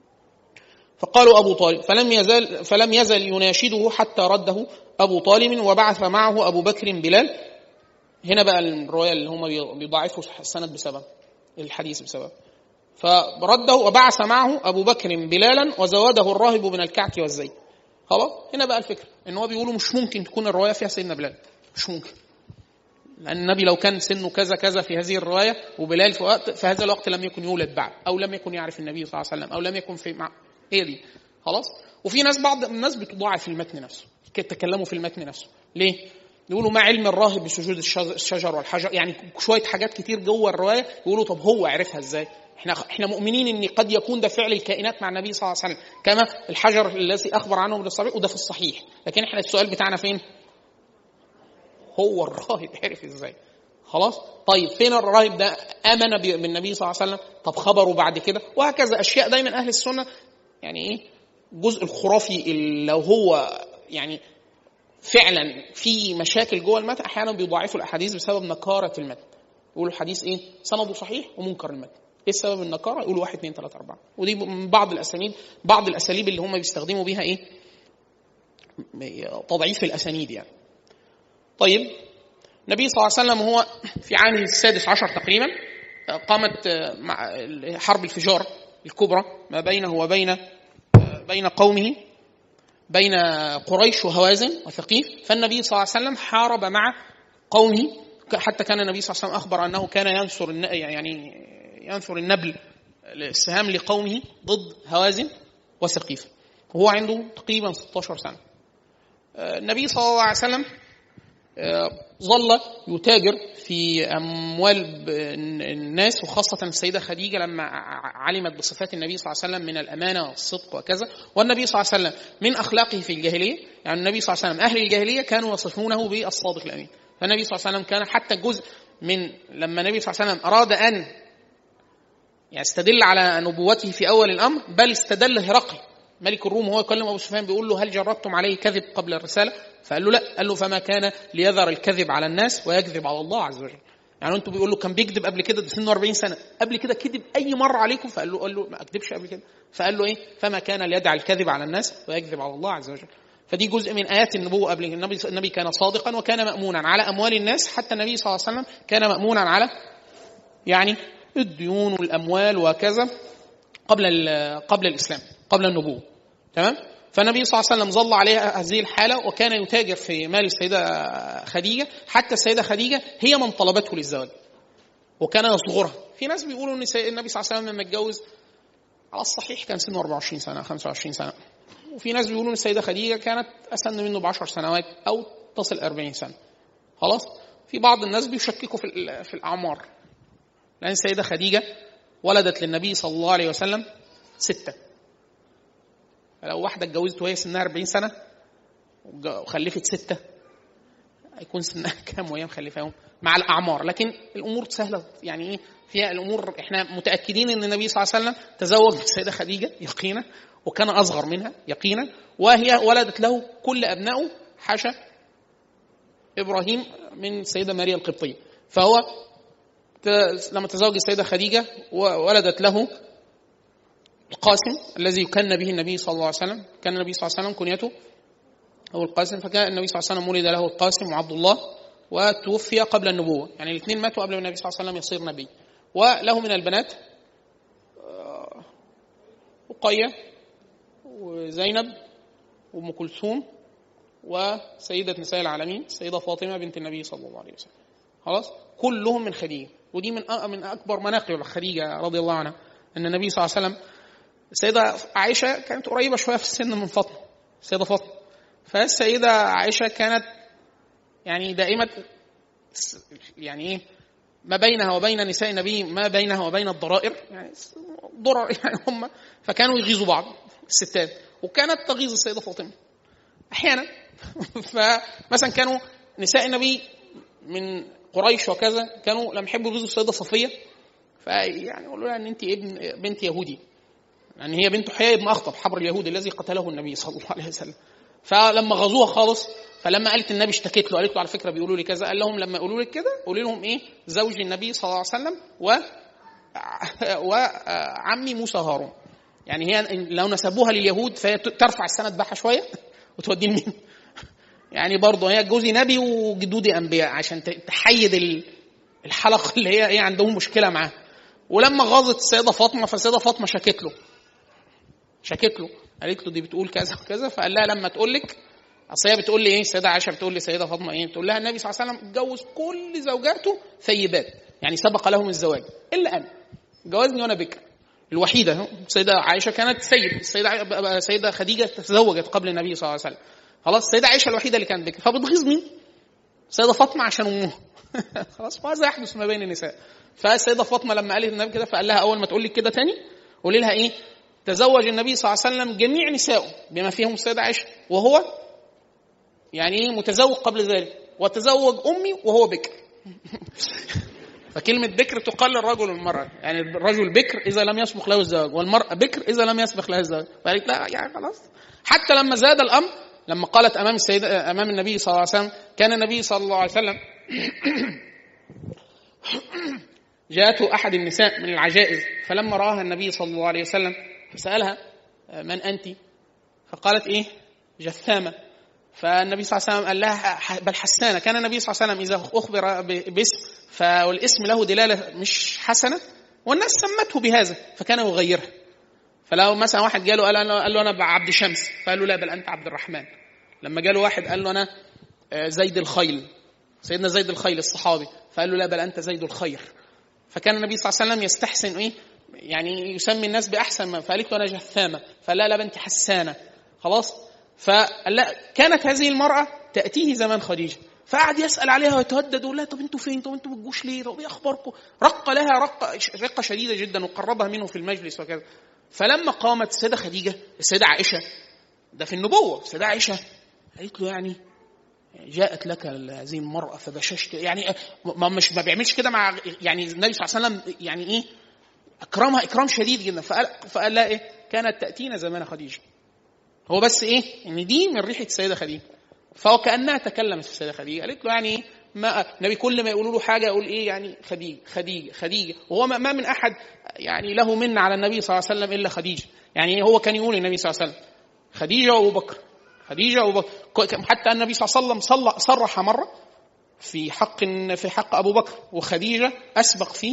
فقالوا أبو طالب. فلم يزل فلم يزل يناشده حتى رده أبو طالب، وبعث معه أبو بكر بلال. هنا بقى الرواية اللي هم بيضاعفوا السند بسبب الحديث بسبب. فرده وبعث معه أبو بكر بلالا وزواده الراهب من الكعك والزيت. خلاص. هنا بقى الفكرة إن هو بيقولوا مش ممكن تكون الرواية فيها سيدنا بلال، مش ممكن، لأن النبي لو كان سنه كذا كذا في هذه الرواية وبلال في وقت في هذا الوقت لم يكن يولد بعد، أو لم يكن يعرف النبي صلى الله عليه وسلم، أو لم يكن في مع هي دي خلاص. وفي ناس بعض الناس بتضاعف المتن نفسه، تكلموا في المتن نفسه ليه؟ يقولوا ما علم الراهب بسجود الشجر والحجر، يعني شوية حاجات كتير جوه الرواية يقولوا طب هو عرفها ازاي؟ احنا احنا مؤمنين ان قد يكون ده فعل الكائنات مع النبي صلى الله عليه وسلم كما الحجر الذي اخبر عنه ابن الصبيح، وده في الصحيح. لكن احنا السؤال بتاعنا فين؟ هو الراهب عرف ازاي؟ خلاص. طيب فين الراهب ده امن بالنبي صلى الله عليه وسلم؟ طب خبره بعد كده؟ وهكذا اشياء. دايما اهل السنه يعني ايه الجزء الخرافي اللي لو هو يعني فعلا في مشاكل جوه المتن احيانا بيضاعفوا الاحاديث بسبب نكاره المتن. يقولوا الحديث ايه سنده صحيح ومنكر المتن. ايه السبب النكاره؟ يقولوا واحد اثنين ثلاثة أربعة. ودي من بعض الاسانيد، بعض الاساليب اللي هم بيستخدموا بيها ايه تضعيف الاسانيد يعني. طيب النبي صلى الله عليه وسلم هو في عامه السادس عشر تقريبا قامت مع حرب الفجار الكبرى ما بينه وبين بين قومه، بين قريش وهوازن وثقيف. فالنبي صلى الله عليه وسلم حارب مع قومه، حتى كان النبي صلى الله عليه وسلم أخبر أنه كان ينثر يعني ينثر النبل السهام لقومه ضد هوازن وثقيف، وهو عنده تقريبا ستة عشر سنة. النبي صلى الله عليه وسلم ظل يتاجر في أموال الناس، وخاصة السيدة خديجة لما علمت بصفات النبي صلى الله عليه وسلم من الأمانة والصدق وكذا. والنبي صلى الله عليه وسلم من أخلاقه في الجاهلية، يعني النبي صلى الله عليه وسلم أهل الجاهلية كانوا يصفونه بالصادق الأمين. فالنبي صلى الله عليه وسلم كان حتى جزء من لما النبي صلى الله عليه وسلم أراد أن يستدل على نبوته في أول الأمر، بل استدل هرقل ملك الروم وهو يكلم أبو سفيان بيقول له هل جربتم عليه كذب قبل الرسالة؟ فقال له لا. قال له فما كان ليذر الكذب على الناس ويكذب على الله عز وجل. يعني انتوا بيقول له كان بيكذب قبل كده، ده سنه أربعين سنة، قبل كده كذب أي مرة عليكم؟ فقال له قال له ما أكذبش قبل كده. فقال له إيه فما كان ليدع الكذب على الناس ويكذب على الله عز وجل. فدي جزء من آيات النبوة. قبل النبي النبي كان صادقا وكان مأمونا على أموال الناس، حتى النبي صلى الله عليه وسلم كان مأمونا على يعني الديون والأموال وكذا قبل قبل الإسلام قبل النبوة. تمام. فالنبي صلى الله عليه وسلم ظل عليها هذه الحالة، وكان يتاجر في مال السيدة خديجة، حتى السيدة خديجة هي من طلبته للزواج وكان يصغرها. في ناس بيقولوا ان النبي صلى الله عليه وسلم لما اتجوز على الصحيح كان سنه أربعة وعشرين سنة خمسة وعشرين سنة، وفي ناس بيقولوا ان السيدة خديجة كانت أسن منه بعشر سنوات أو تصل أربعين سنة. خلاص. في بعض الناس بيشككوا في في الأعمار، لأن السيدة خديجة ولدت للنبي صلى الله عليه وسلم ستة. لو واحدة اتجوزت وهي سنها أربعين سنة وخلفت ستة هيكون سنها كام وهي مخلفاهم مع الأعمار؟ لكن الأمور سهلة يعني إيه فيها الأمور. إحنا متأكدين أن النبي صلى الله عليه وسلم تزوج السيدة خديجة يقينا، وكان أصغر منها يقينا، وهي ولدت له كل أبنائه حاشا إبراهيم من السيدة ماريا القبطية. فهو لما تزوج السيدة خديجة ولدت له القاسم الذي يكن به النبي صلى الله عليه وسلم. كان النبي صلى الله عليه وسلم كنيته هو القاسم، فكان النبي صلى الله عليه وسلم ولد له القاسم وعبد الله، وتوفي قبل النبوة، يعني الاثنين ماتوا قبل النبي صلى الله عليه وسلم يصير نبي. وله من البنات رقية وزينب وأم كلثوم وسيدة نساء العالمين السيدة فاطمة بنت النبي صلى الله عليه وسلم. خلاص. كلهم من خديجة، ودي من من أكبر مناقب خديجة رضي الله عنها، أن النبي صلى الله عليه وسلم السيدة عائشة كانت قريبة شوية في السن من فاطمة السيدة فاطمة. فالسيدة عائشة كانت يعني دائمة يعني إيه ما بينها وبين نساء النبي ما بينها وبين الضرائر، يعني ضرر يعني هم، فكانوا يغيظوا بعض الستات، وكانت تغيظ السيدة فاطمة أحيانا. فمثلا كانوا نساء النبي من قريش وكذا كانوا لما يحبوا يغيظوا السيدة صفية فيعني يقولوا لها ان انت ابن بنت يهودي، يعني هي بنت حيي بن اخطب حبر اليهودي الذي قتله النبي صلى الله عليه وسلم. فلما غزوها خالص، فلما قالت النبي اشتكت له قالت له على فكره بيقولوا لي كذا، قال لهم لما يقولوا لك كده قولي لهم ايه زوج النبي صلى الله عليه وسلم و وعمي موسى هارون. يعني هي لو نسبوها لليهود فهي ترفع السند بها شويه وتودي لمين؟ يعني برضه هي جوزي نبي وجدودي انبياء، عشان تحيد الحلقه اللي هي ايه عندهم مشكله معاه. ولما غاظت السيدة فاطمة فالسيدة فاطمة شكت له شكت له قالت له دي بتقول كذا وكذا، فقال لها لما تقول لك اصل هي بتقول لي ايه السيده عائشه بتقول لي سيده فاطمه ايه بتقول لها النبي صلى الله عليه وسلم اتجوز كل زوجاته ثيبات يعني سبق لهم الزواج الا انا جوزني وانا بكر الوحيده. السيده عائشه كانت ثيب السيده السيده خديجه تزوجت قبل النبي صلى الله عليه وسلم خلاص السيده عائشه الوحيده اللي كانت بكر فبتغيظ مين السيده فاطمه عشان امها خلاص ماذا يحدث ما بين النساء. فالسيده فاطمه لما قالت النبي كده فقال لها اول ما تقول لي كده تاني قولي لها ايه تزوج النبي صلى الله عليه وسلم جميع نسائه بما فيهم السيده عائشه وهو يعني ايه متزوج قبل ذلك وتزوج امي وهو بكر فكلمه بكر تقال للرجل والمراه يعني الرجل بكر اذا لم يسبق له الزواج والمراه بكر اذا لم يسبق لها الزواج. فقالت لا يعني خلاص حتى لما زاد الامر لما قالت امام السيده امام النبي صلى الله عليه وسلم كان النبي صلى الله عليه وسلم جاءته احد النساء من العجائز فلما راها النبي صلى الله عليه وسلم فسالها من انت فقالت ايه جثامه. فالنبي صلى الله عليه وسلم قال لها بل حسانه. كان النبي صلى الله عليه وسلم اذا اخبر باسم فالاسم له دلاله مش حسنه والناس سمته بهذا فكان يغيرها. فلو مثلا واحد جاله قال له قال له انا عبد شمس فقال له لا بل انت عبد الرحمن. لما جاله واحد قال له انا زيد الخيل سيدنا زيد الخيل الصحابي فقال له لا بل انت زيد الخير. فكان النبي صلى الله عليه وسلم يستحسن ايه يعني يسمي الناس باحسن ما فقالت له انا جثامه فلا لا بنت حسانه خلاص. فلا كانت هذه المراه تاتيه زمان خديجه فقعد يسال عليها ويتهدد ولا طب انتوا فين طب انتوا بتجوش ليه طب ايه اخباركم رق لها رقه رقه شديده جدا وقربها منه في المجلس وكذا. فلما قامت السيده خديجه السيده عائشه ده في النبوه السيده عائشه قالت له يعني جاءت لك هذه المرأة فبششت يعني ما مش ما بيعملش كده مع يعني النبي صلى الله عليه وسلم يعني ايه اكرمها اكرام شديد جدا. فقال فقال لها ايه كانت تأتينا زمان خديجة هو بس ايه ان دي من ريحة السيدة خديجة. فهو كأنها تكلمت في السيدة خديجة قالت له يعني ما النبي كل ما يقولوا له حاجة يقول ايه يعني خديجة خديجة خديجة وهو ما من احد يعني له من على النبي صلى الله عليه وسلم الا خديجة. يعني هو كان يقول النبي صلى الله عليه وسلم خديجة وابو بكر خديجة وب... حتى النبي صلى الله عليه وسلم صلى صرح مرة في حق في حق أبو بكر وخديجة أسبق في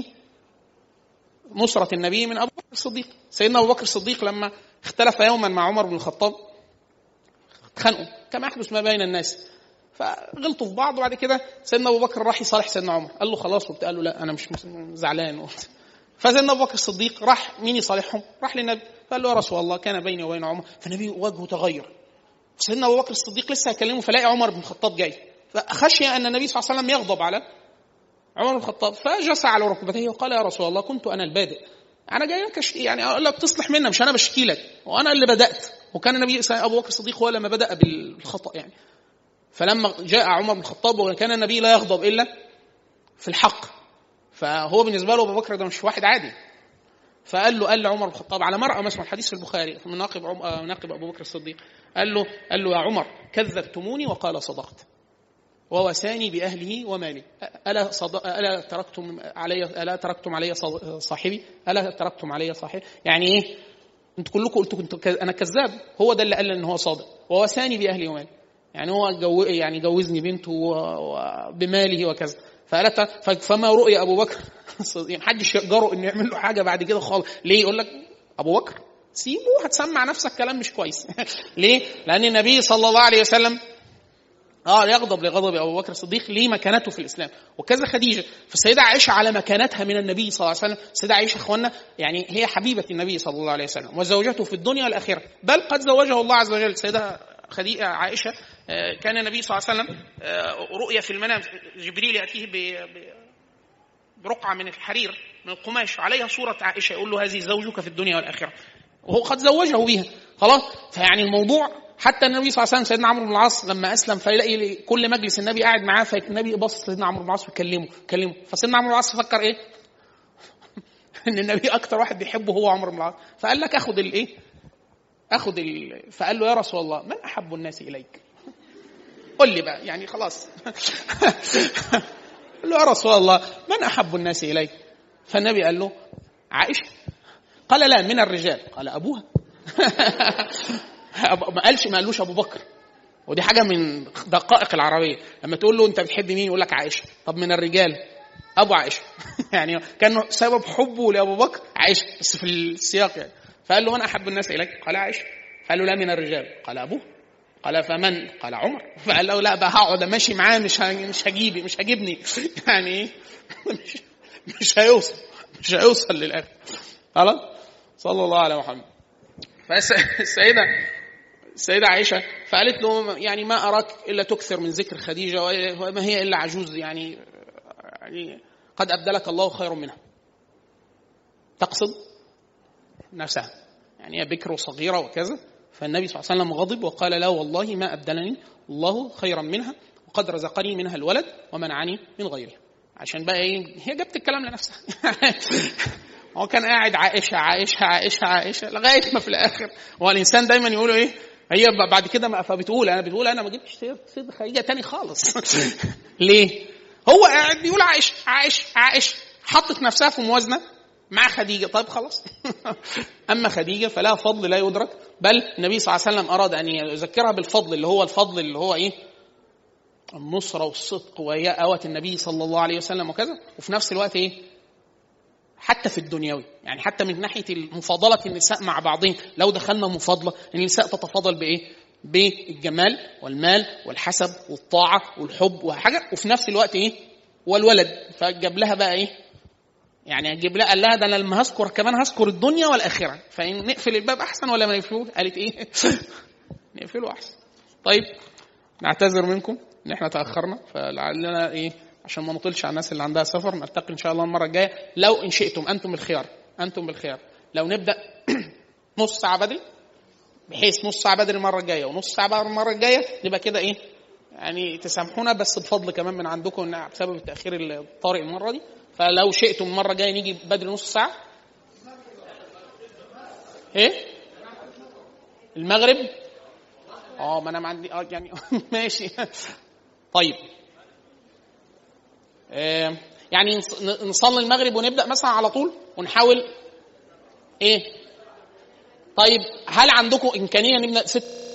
نصرة النبي من أبو بكر الصديق. سيدنا أبو بكر الصديق لما اختلف يوما مع عمر بن الخطاب اتخانقوا كما يحدث ما بين الناس فغلطوا في بعض وبعد كده سيدنا أبو بكر راح يصالح سيدنا عمر قال له خلاص وقال له لا أنا مش زعلان. فسيدنا أبو بكر الصديق راح مين يصالحهم راح للنبي قال له يا رسول الله كان بيني وبين عمر فالنبي وجهه تغير. سيدنا أبو بكر الصديق لسه يكلمه فلاقي عمر بن الخطاب جاي فخشي أن النبي صلى الله عليه وسلم يغضب على عمر بن الخطاب فجلس على ركبتيه وقال يا رسول الله كنت أنا البادئ أنا جاي لك يعني أقول لك تصلح منا مش أنا بشكي لك وأنا اللي بدأت وكان النبي أبو بكر الصديق هو لما بدأ بالخطأ يعني. فلما جاء عمر بن الخطاب وكان النبي لا يغضب إلا في الحق فهو بالنسبة له أبو بكر ده مش واحد عادي. فقال له قال لعمر بن الخطاب على مرأة مسمع الحديث في البخاري من ناقب ناقب أبو بكر الصديق قال له قال له يا عمر كذبتموني وقال صدقت ووساني بأهله ومالي ألا صدق ألا تركتم علي ألا تركتم علي صاحبي ألا تركتم علي صاحبي يعني إيه أنتوا كلكم قلتوا كنت أنا كذاب هو ده اللي قال إن هو صادق ووساني بأهله ومالي يعني هو جو يعني جوزني بنته وبماله وكذا. فقالت فما رؤي أبو بكر يعني محدش يقدروا إنه يعمل له حاجة بعد كده خالص. ليه يقول لك أبو بكر سيبه هتسمع نفسك كلام مش كويس ليه لأن النبي صلى الله عليه وسلم اه يغضب لغضب أبو بكر الصديق ليه مكانته في الإسلام وكذا خديجة. فالسيدة عائشة على مكانتها من النبي صلى الله عليه وسلم السيدة عائشة اخوانا يعني هي حبيبة النبي صلى الله عليه وسلم وزوجته في الدنيا والآخرة بل قد زوجه الله عز وجل. السيدة خديجة عائشة كان النبي صلى الله عليه وسلم رؤيا في المنام جبريل يأتيه برقعة من الحرير من القماش عليها صورة عائشة يقول له هذه زوجك في الدنيا والآخرة وهو قد زوجه بها خلاص. فيعني الموضوع حتى النبي صلى الله عليه وسلم سيدنا عمرو بن العاص لما أسلم فيلاقي كل مجلس النبي قاعد معاه فالنبي بص سيدنا عمرو بن العاص ويكلمه كلمه فسيدنا عمرو بن العاص فكر إيه إن النبي أكتر واحد بيحبه هو عمرو بن العاص فقال لك أخذ الإيه أخذ ال... فقال له يا رسول الله من أحب الناس إليك قل لي بقى يعني خلاص قال له يا رسول الله من أحب الناس إليك فالنبي قال له عائشة. قال لا من الرجال قال أبوها ما قالش ما قالوش أبو بكر ودي حاجة من دقائق العربية لما تقول له أنت بتحب مين يقول لك عائشة. طب من الرجال أبو عائشة يعني كان سبب حبه لأبو بكر عائشة بس في السياق يعني. فقال له من أحب الناس إليك قال عائشة. قال له لا من الرجال قال أبوه. قال فمن؟ قال عمر. فقال له لا بقى هقعد ماشي معاه مش مش هجيبي مش هجيبني يعني ايه مش, مش هيوصل مش هيوصل للاخر. خلاص صلى الله على محمد. فالسيدة السيدة عائشة فقالت له يعني ما أراك إلا تكثر من ذكر خديجة وما هي إلا عجوز يعني, يعني قد أبدلك الله خير منها. تقصد نفسها يعني هي بكر وصغيرة وكذا. فالنبي صلى الله عليه وسلم غضب وقال لا والله ما أبدلني الله خيرا منها وقد رزقني منها الولد ومنعني من غيره. عشان بقى ايه هي جابت الكلام لنفسها. هو كان قاعد عائشة عائشة عائشة عائشة لغاية ما في الآخر. هو الإنسان دايما يقولوا ايه هي بعد كده ما فبتقول انا بتقول انا ما جبتش سيد خديجة تاني خالص. ليه؟ هو قاعد بيقول عائشة عائشة عائشة حطت نفسها في موازنة مع خديجة. طيب خلاص. أما خديجة فلا فضل لا يدرك، بل النبي صلى الله عليه وسلم أراد أن يذكرها بالفضل اللي هو الفضل اللي هو إيه النصرة والصدق وهي أوت النبي صلى الله عليه وسلم وكذا. وفي نفس الوقت إيه حتى في الدنيوي يعني حتى من ناحية المفاضلة النساء مع بعضهم لو دخلنا مفاضلة النساء تتفاضل بإيه بالجمال والمال والحسب والطاعة والحب وحاجة وفي نفس الوقت إيه والولد. فجاب لها بقى إيه يعني اجيب لها قال لها ده انا لما هذكر كمان هذكر الدنيا والاخره فان نقفل الباب احسن ولا ما نقفلوه؟ قالت ايه نقفله احسن. طيب نعتذر منكم ان احنا تاخرنا فلعلنا ايه عشان ما نطلش على الناس اللي عندها سفر. نلتقي ان شاء الله المره الجايه لو ان شئتم انتم بالخيار انتم بالخيار لو نبدا نص ساعه بدري بحيث نص ساعه بدري المره الجايه ونص ساعه بعد المره الجايه نبقى كده ايه يعني تسامحونا بس بفضل كمان من عندكم بسبب التاخير الطارئ المره دي. فلو شئتم المرة جاية نيجي بدري نص ساعة. ايه المغرب اه ما انا ما عندي اه يعني ماشي. طيب آه يعني نصلي المغرب ونبدأ مثلا على طول ونحاول ايه. طيب هل عندكم امكانية نبدأ ست